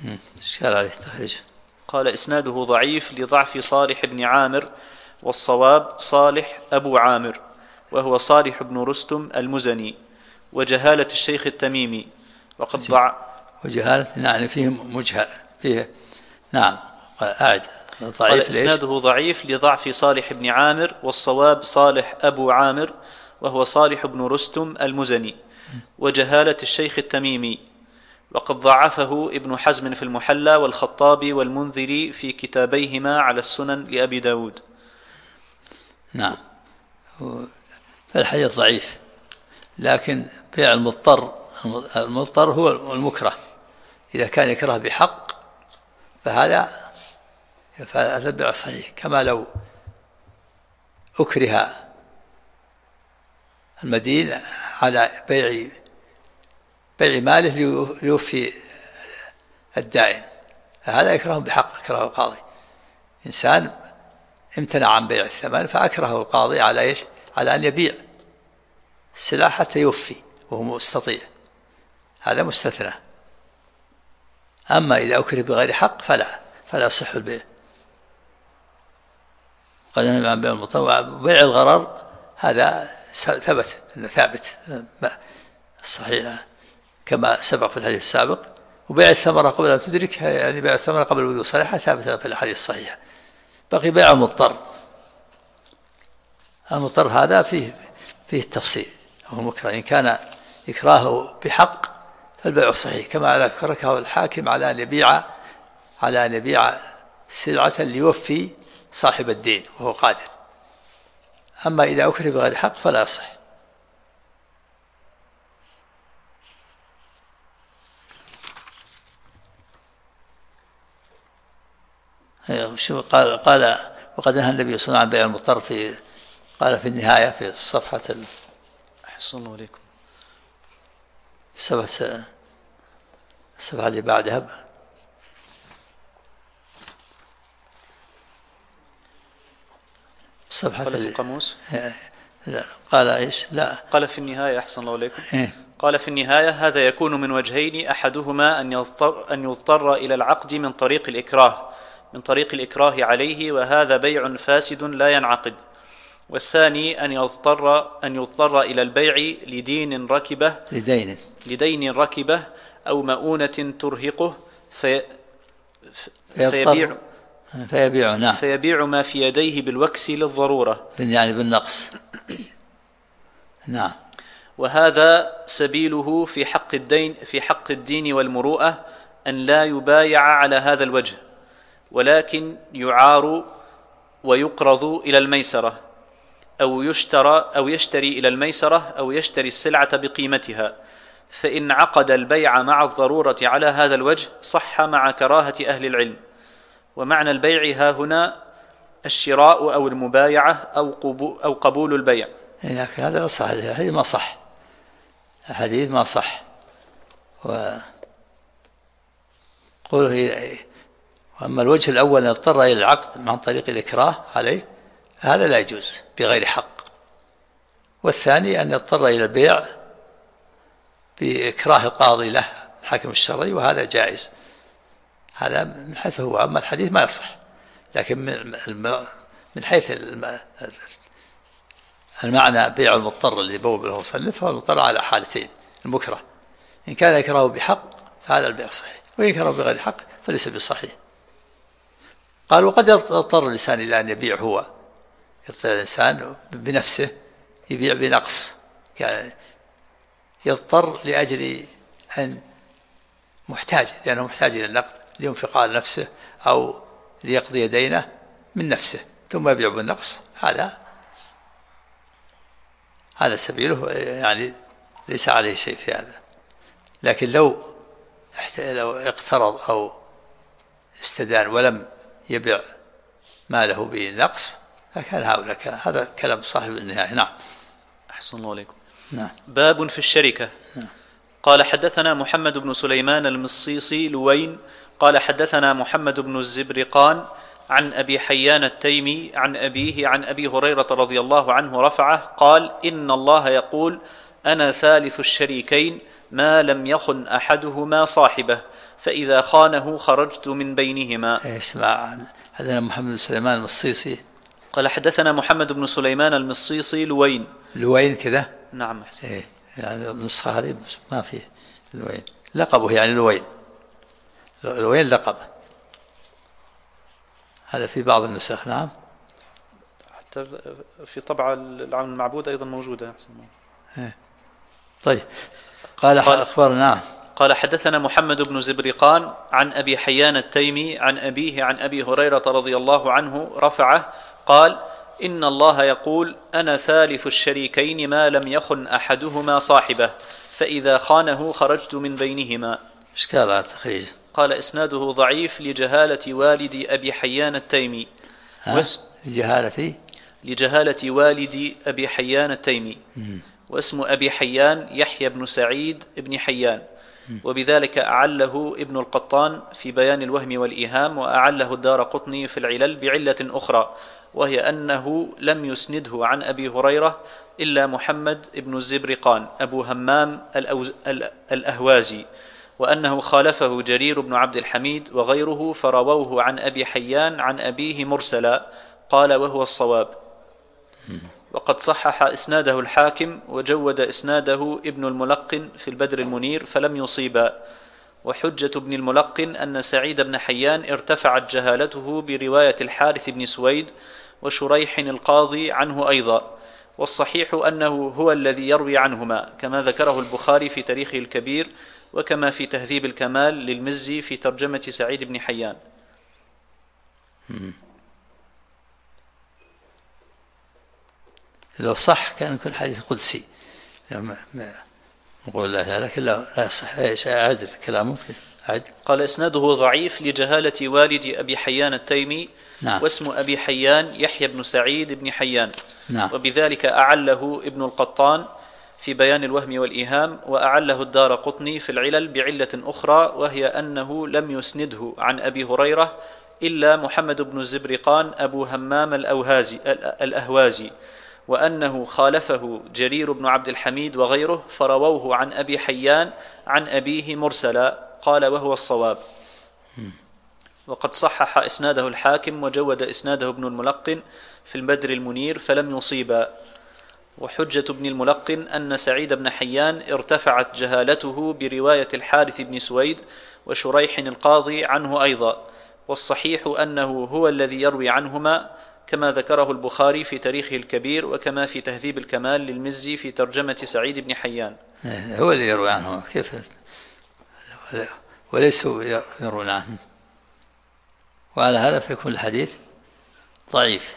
قال: إسناده ضعيف لضعف صالح بن عامر، والصواب صالح أبو عامر، وهو صالح بن رستم المزني، وجهالة الشيخ التميمي. وقد وجهالة يعني فيه مجهل فيه. نعم. ضعيف. قال: إسناده ضعيف لضعف صالح بن عامر، والصواب صالح أبو عامر، وهو صالح بن رستم المزني، وجهالة الشيخ التميمي. وقد ضعفه ابن حزم في المحلى، والخطابي والمنذري في كتابيهما على السنن لأبي داود. نعم. فالحديث ضعيف، لكن بيع المضطر هو المكره، إذا كان يكره بحق فهذا البيع صحيح، كما لو أكره المدين على بيع ماله ليوفي الدائن، فهذا يكره بحق، أكره القاضي. إنسان امتنع عن بيع الثمن فأكره القاضي على إيش؟ على أن يبيع السلعة حتى يوفي وهو مستطيع، هذا مستثنى. أما إذا أكره بغير حق فلا يصح البيع. قد نهى عن بيع المضطر. بيع الغرر هذا ثبت أنه ثابت الصحيح كما سبق في الحديث السابق. وبيع الثمرة قبل أن تدرك، يعني بيع الثمرة قبل الوضوء صحيحة، ثابتة في الحديث الصحيح. بقي بيع المضطر هذا فيه التفصيل، هو المكره. إن كان إكراهه بحق فالبيع الصحيح، كما أكره الحاكم على أن يبيع سلعة ليوفي صاحب الدين وهو قادر. أما إذا أكره بغير حق فلا يصح. شو قال وقد نهى النبي صلى الله عليه وسلم عن بيع المضطر قال في النهاية في الصفحة أحسن الله عليكم، الصفحة اللي بعدها، صفحة القاموس. لا قال إيش؟ لا قال في النهاية. أحسن الله عليكم. قال في النهاية: هذا يكون من وجهين، أحدهما أن يضطر إلى العقد من طريق الإكراه، من طريق الإكراه عليه، وهذا بيع فاسد لا ينعقد. والثاني أن يضطر إلى البيع لدين ركبه أو مؤونة ترهقه فيبيع ما في يديه بالوكس للضرورة، يعني بالنقص. نعم. وهذا سبيله في حق الدين والمروءة أن لا يبايع على هذا الوجه، ولكن يعار ويقرض إلى الميسرة، أو يشتري إلى الميسرة، أو يشتري السلعة بقيمتها. فإن عقد البيع مع الضرورة على هذا الوجه صح مع كراهة أهل العلم. ومعنى البيع ها هنا الشراء أو المبايعة أو قبول البيع. لكن هذا صح، الحديث ما صح، الحديث ما صح. وأما الوجه الأول يضطر إلى العقد عن طريق الإكراه عليه، هذا لا يجوز بغير حق. والثاني أن يضطر إلى البيع بإكراه القاضي له الحاكم الشرعي، وهذا جائز. هذا من حيث هو. أما الحديث ما يصح، لكن من حيث المعنى بيع المضطر اللي بوب له مصنف، هو المضطر على حالتين: المكره، إن كان يكرهه بحق فهذا البيع صحيح، وإن يكرهه بغير حق فليس بصحيح. قال: وقد يضطر الإنسان إلى أن يبيع هو، يضطر الإنسان بنفسه يبيع بنقص، يضطر لأجل أن لأنه محتاج إلى النقد لينفق على نفسه أو ليقضي دينه من نفسه، ثم يبيع بالنقص. هذا سبيله، يعني ليس عليه شيء في هذا. لكن لو اقترض أو استدان ولم يبيع ماله بنقص فكان هذا كلام صاحب النهاية. نعم. أحسن الله عليكم. نعم. باب في الشركة. نعم. قال: حدثنا محمد بن سليمان المصيصي لوين قال: حدثنا محمد بن الزبرقان عن أبي حيان التيمي عن أبيه عن أبي هريرة رضي الله عنه رفعه قال: إن الله يقول: أنا ثالث الشريكين ما لم يخن أحدهما صاحبه، فإذا خانه خرجت من بينهما. إيش حدثنا محمد بن سليمان المصيصي. قال: حدثنا محمد بن سليمان المصيصي لوين كذا. نعم. إيه، يعني النسخة هذه ما فيه لوين، لقبه يعني لوين لقبه، هذا في بعض النسخ. نعم. حتى في طبعة العام المعبود أيضا موجودة. إيه. طيب. قال أخبرنا. قال: حدثنا محمد بن زبرقان عن أبي حيان التيمي عن أبيه عن أبي هريرة رضي الله عنه رفعه قال: إن الله يقول: أنا ثالث الشريكين ما لم يخن أحدهما صاحبه، فإذا خانه خرجت من بينهما. إشكال على التخريج. قال: إسناده ضعيف لجهالة والد أبي حيان التيمي. لجهالة والد أبي حيان التيمي. واسم أبي حيان يحيى بن سعيد بن حيان، وبذلك أعله ابن القطان في بيان الوهم والإيهام، وأعله الدارقطني في العلل بعلة أخرى، وهي أنه لم يسنده عن أبي هريرة إلا محمد بن الزبرقان أبو همام الأهوازي، وأنه خالفه جرير بن عبد الحميد وغيره فرووه عن أبي حيان عن أبيه مرسلا، قال: وهو الصواب. وقد صحح إسناده الحاكم وجود إسناده ابن الملقن في البدر المنير فلم يصيبا. وحجة ابن الملقن أن سعيد بن حيان ارتفعت جهالته برواية الحارث بن سويد وشريح القاضي عنه أيضا، والصحيح أنه هو الذي يروي عنهما، كما ذكره البخاري في تاريخه الكبير، وكما في تهذيب الكمال للمزي في ترجمة سعيد بن حيان. لو صح كان يكون حديث قدسي، نقول لا، لكن لا يصح. ايش أعد كلامه في أعد. قال: إسناده ضعيف لجهالة والد أبي حيان التيمي. نعم. واسم أبي حيان يحيى بن سعيد بن حيان. نعم. وبذلك أعله ابن القطان في بيان الوهم والإيهام، وأعله الدارقطني في العلل بعلة أخرى، وهي أنه لم يسنده عن أبي هريرة إلا محمد بن الزبرقان أبو همام الأهوازي، وأنه خالفه جرير بن عبد الحميد وغيره فرووه عن أبي حيان عن أبيه مرسلا، قال: وهو الصواب. وقد صحح إسناده الحاكم وجود إسناده ابن الملقن في البدر المنير فلم يصيبا. وحجة ابن الملقن أن سعيد بن حيان ارتفعت جهالته برواية الحارث بن سويد وشريح القاضي عنه أيضا، والصحيح أنه هو الذي يروي عنهما كما ذكره البخاري في تاريخه الكبير، وكما في تهذيب الكمال للمزي في ترجمة سعيد بن حيان. هو اللي يروي عنه، كيف؟ وليسوا يروون عنه، وعلى هذا فيكون الحديث ضعيف.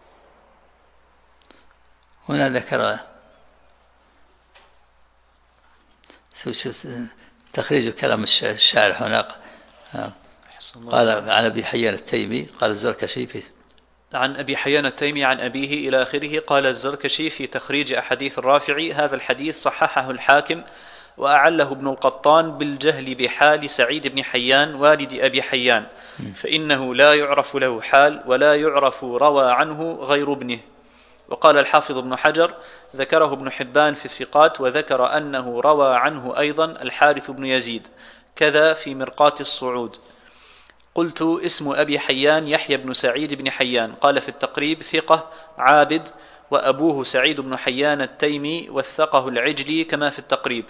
هنا ذكر تخريج كلام الشارح هنا، قال عن أبي حيان التيمي قال الزركشي في عن أبي حيان التيمي عن أبيه إلى آخره. قال الزركشي في تخريج أحاديث الرافعي: هذا الحديث صححه الحاكم وأعله ابن القطان بالجهل بحال سعيد بن حيان والد أبي حيان، فإنه لا يعرف له حال ولا يعرف روى عنه غير ابنه. وقال الحافظ ابن حجر: ذكره ابن حبان في الثقات، وذكر أنه روى عنه أيضا الحارث بن يزيد، كذا في مرقاة الصعود. قلت: اسم أبي حيان يحيى بن سعيد بن حيان. قال في التقريب: ثقة عابد، وأبوه سعيد بن حيان التيمي، وثقه العجلي كما في التقريب.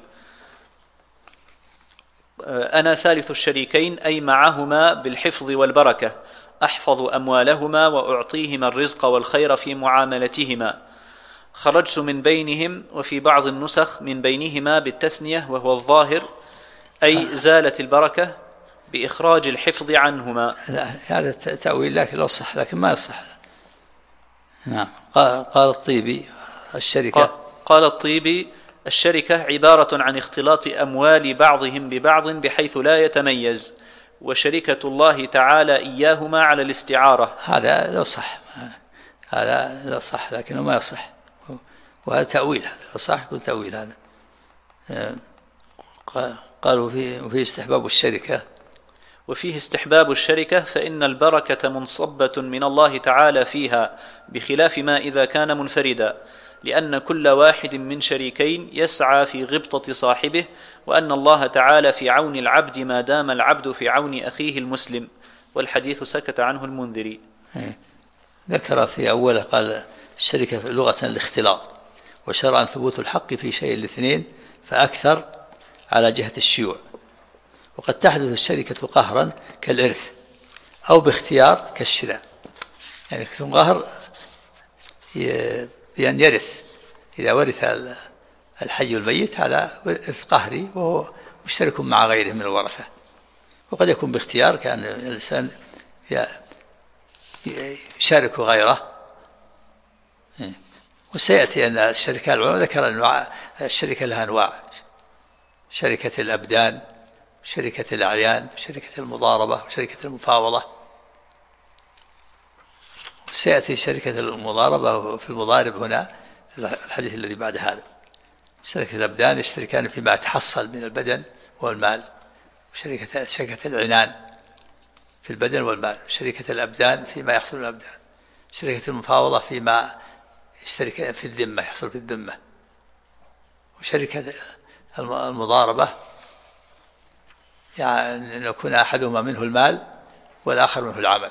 أنا ثالث الشريكين، أي معهما بالحفظ والبركة، أحفظ أموالهما وأعطيهما الرزق والخير في معاملتهما. خرجت من بينهم، وفي بعض النسخ من بينهما بالتثنية وهو الظاهر، أي زالت البركة بإخراج الحفظ عنهما. لا، هذا تأويل لكن لو صح، لكن ما يصح. نعم. قال الطيبي: الشركة، قال الطيبي: الشركة عبارة عن اختلاط أموال بعضهم ببعض بحيث لا يتميز، وشركة الله تعالى إياهما على الاستعارة. هذا لو صح، هذا لو صح، لكنه ما يصح، وهذا تأويل. هذا لو صح يكون تأويل. هذا قالوا فيه استحباب الشركة، وفيه استحباب الشركة، فإن البركة منصبة من الله تعالى فيها، بخلاف ما إذا كان منفردا، لأن كل واحد من شريكين يسعى في غبطة صاحبه، وأن الله تعالى في عون العبد ما دام العبد في عون أخيه المسلم. والحديث سكت عنه المنذري. ذكر في أوله قال: الشركة لغة الاختلاط، وشرعا ثبوت الحق في شيء الاثنين فأكثر على جهة الشيوع. وقد تحدث الشركة قهرا كالإرث، أو باختيار كالشراء. يعني ثم قهر بأن يرث، إذا ورث الحي الميت هذا إرث قهري وهو مشترك مع غيره من الورثة. وقد يكون باختيار، كان الإنسان يشارك غيره. وسيأتي أن الشركة، العلماء ذكر أن الشركة لها أنواع: شركة الأبدان، شركة الأعيان، شركة المضاربة، وشركة المفاوضة. سيأتي شركة المضاربة في المضارب هنا الحديث الذي بعد هذا. شركة الأبدان يشتركان فيما يتحصل من البدن والمال، شركة العنان في البدن والمال، شركة الأبدان فيما يحصل من الأبدان، شركة المفاوضة فيما يشترك في الذمة يحصل في الذمة، وشركة المضاربة يعني أن يكون أحدهما منه المال والآخر منه العمل.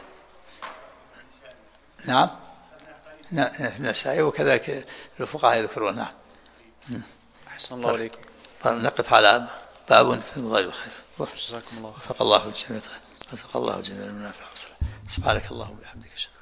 نعم، نسائي وكذلك الفقهاء يذكرون. نعم. أحسن الله عليكم. نقف على باب في المضاربة. خير. جزاكم الله. وفق الله الجميع. وفق الله الجميع. سبحانك اللهم وبحمدك.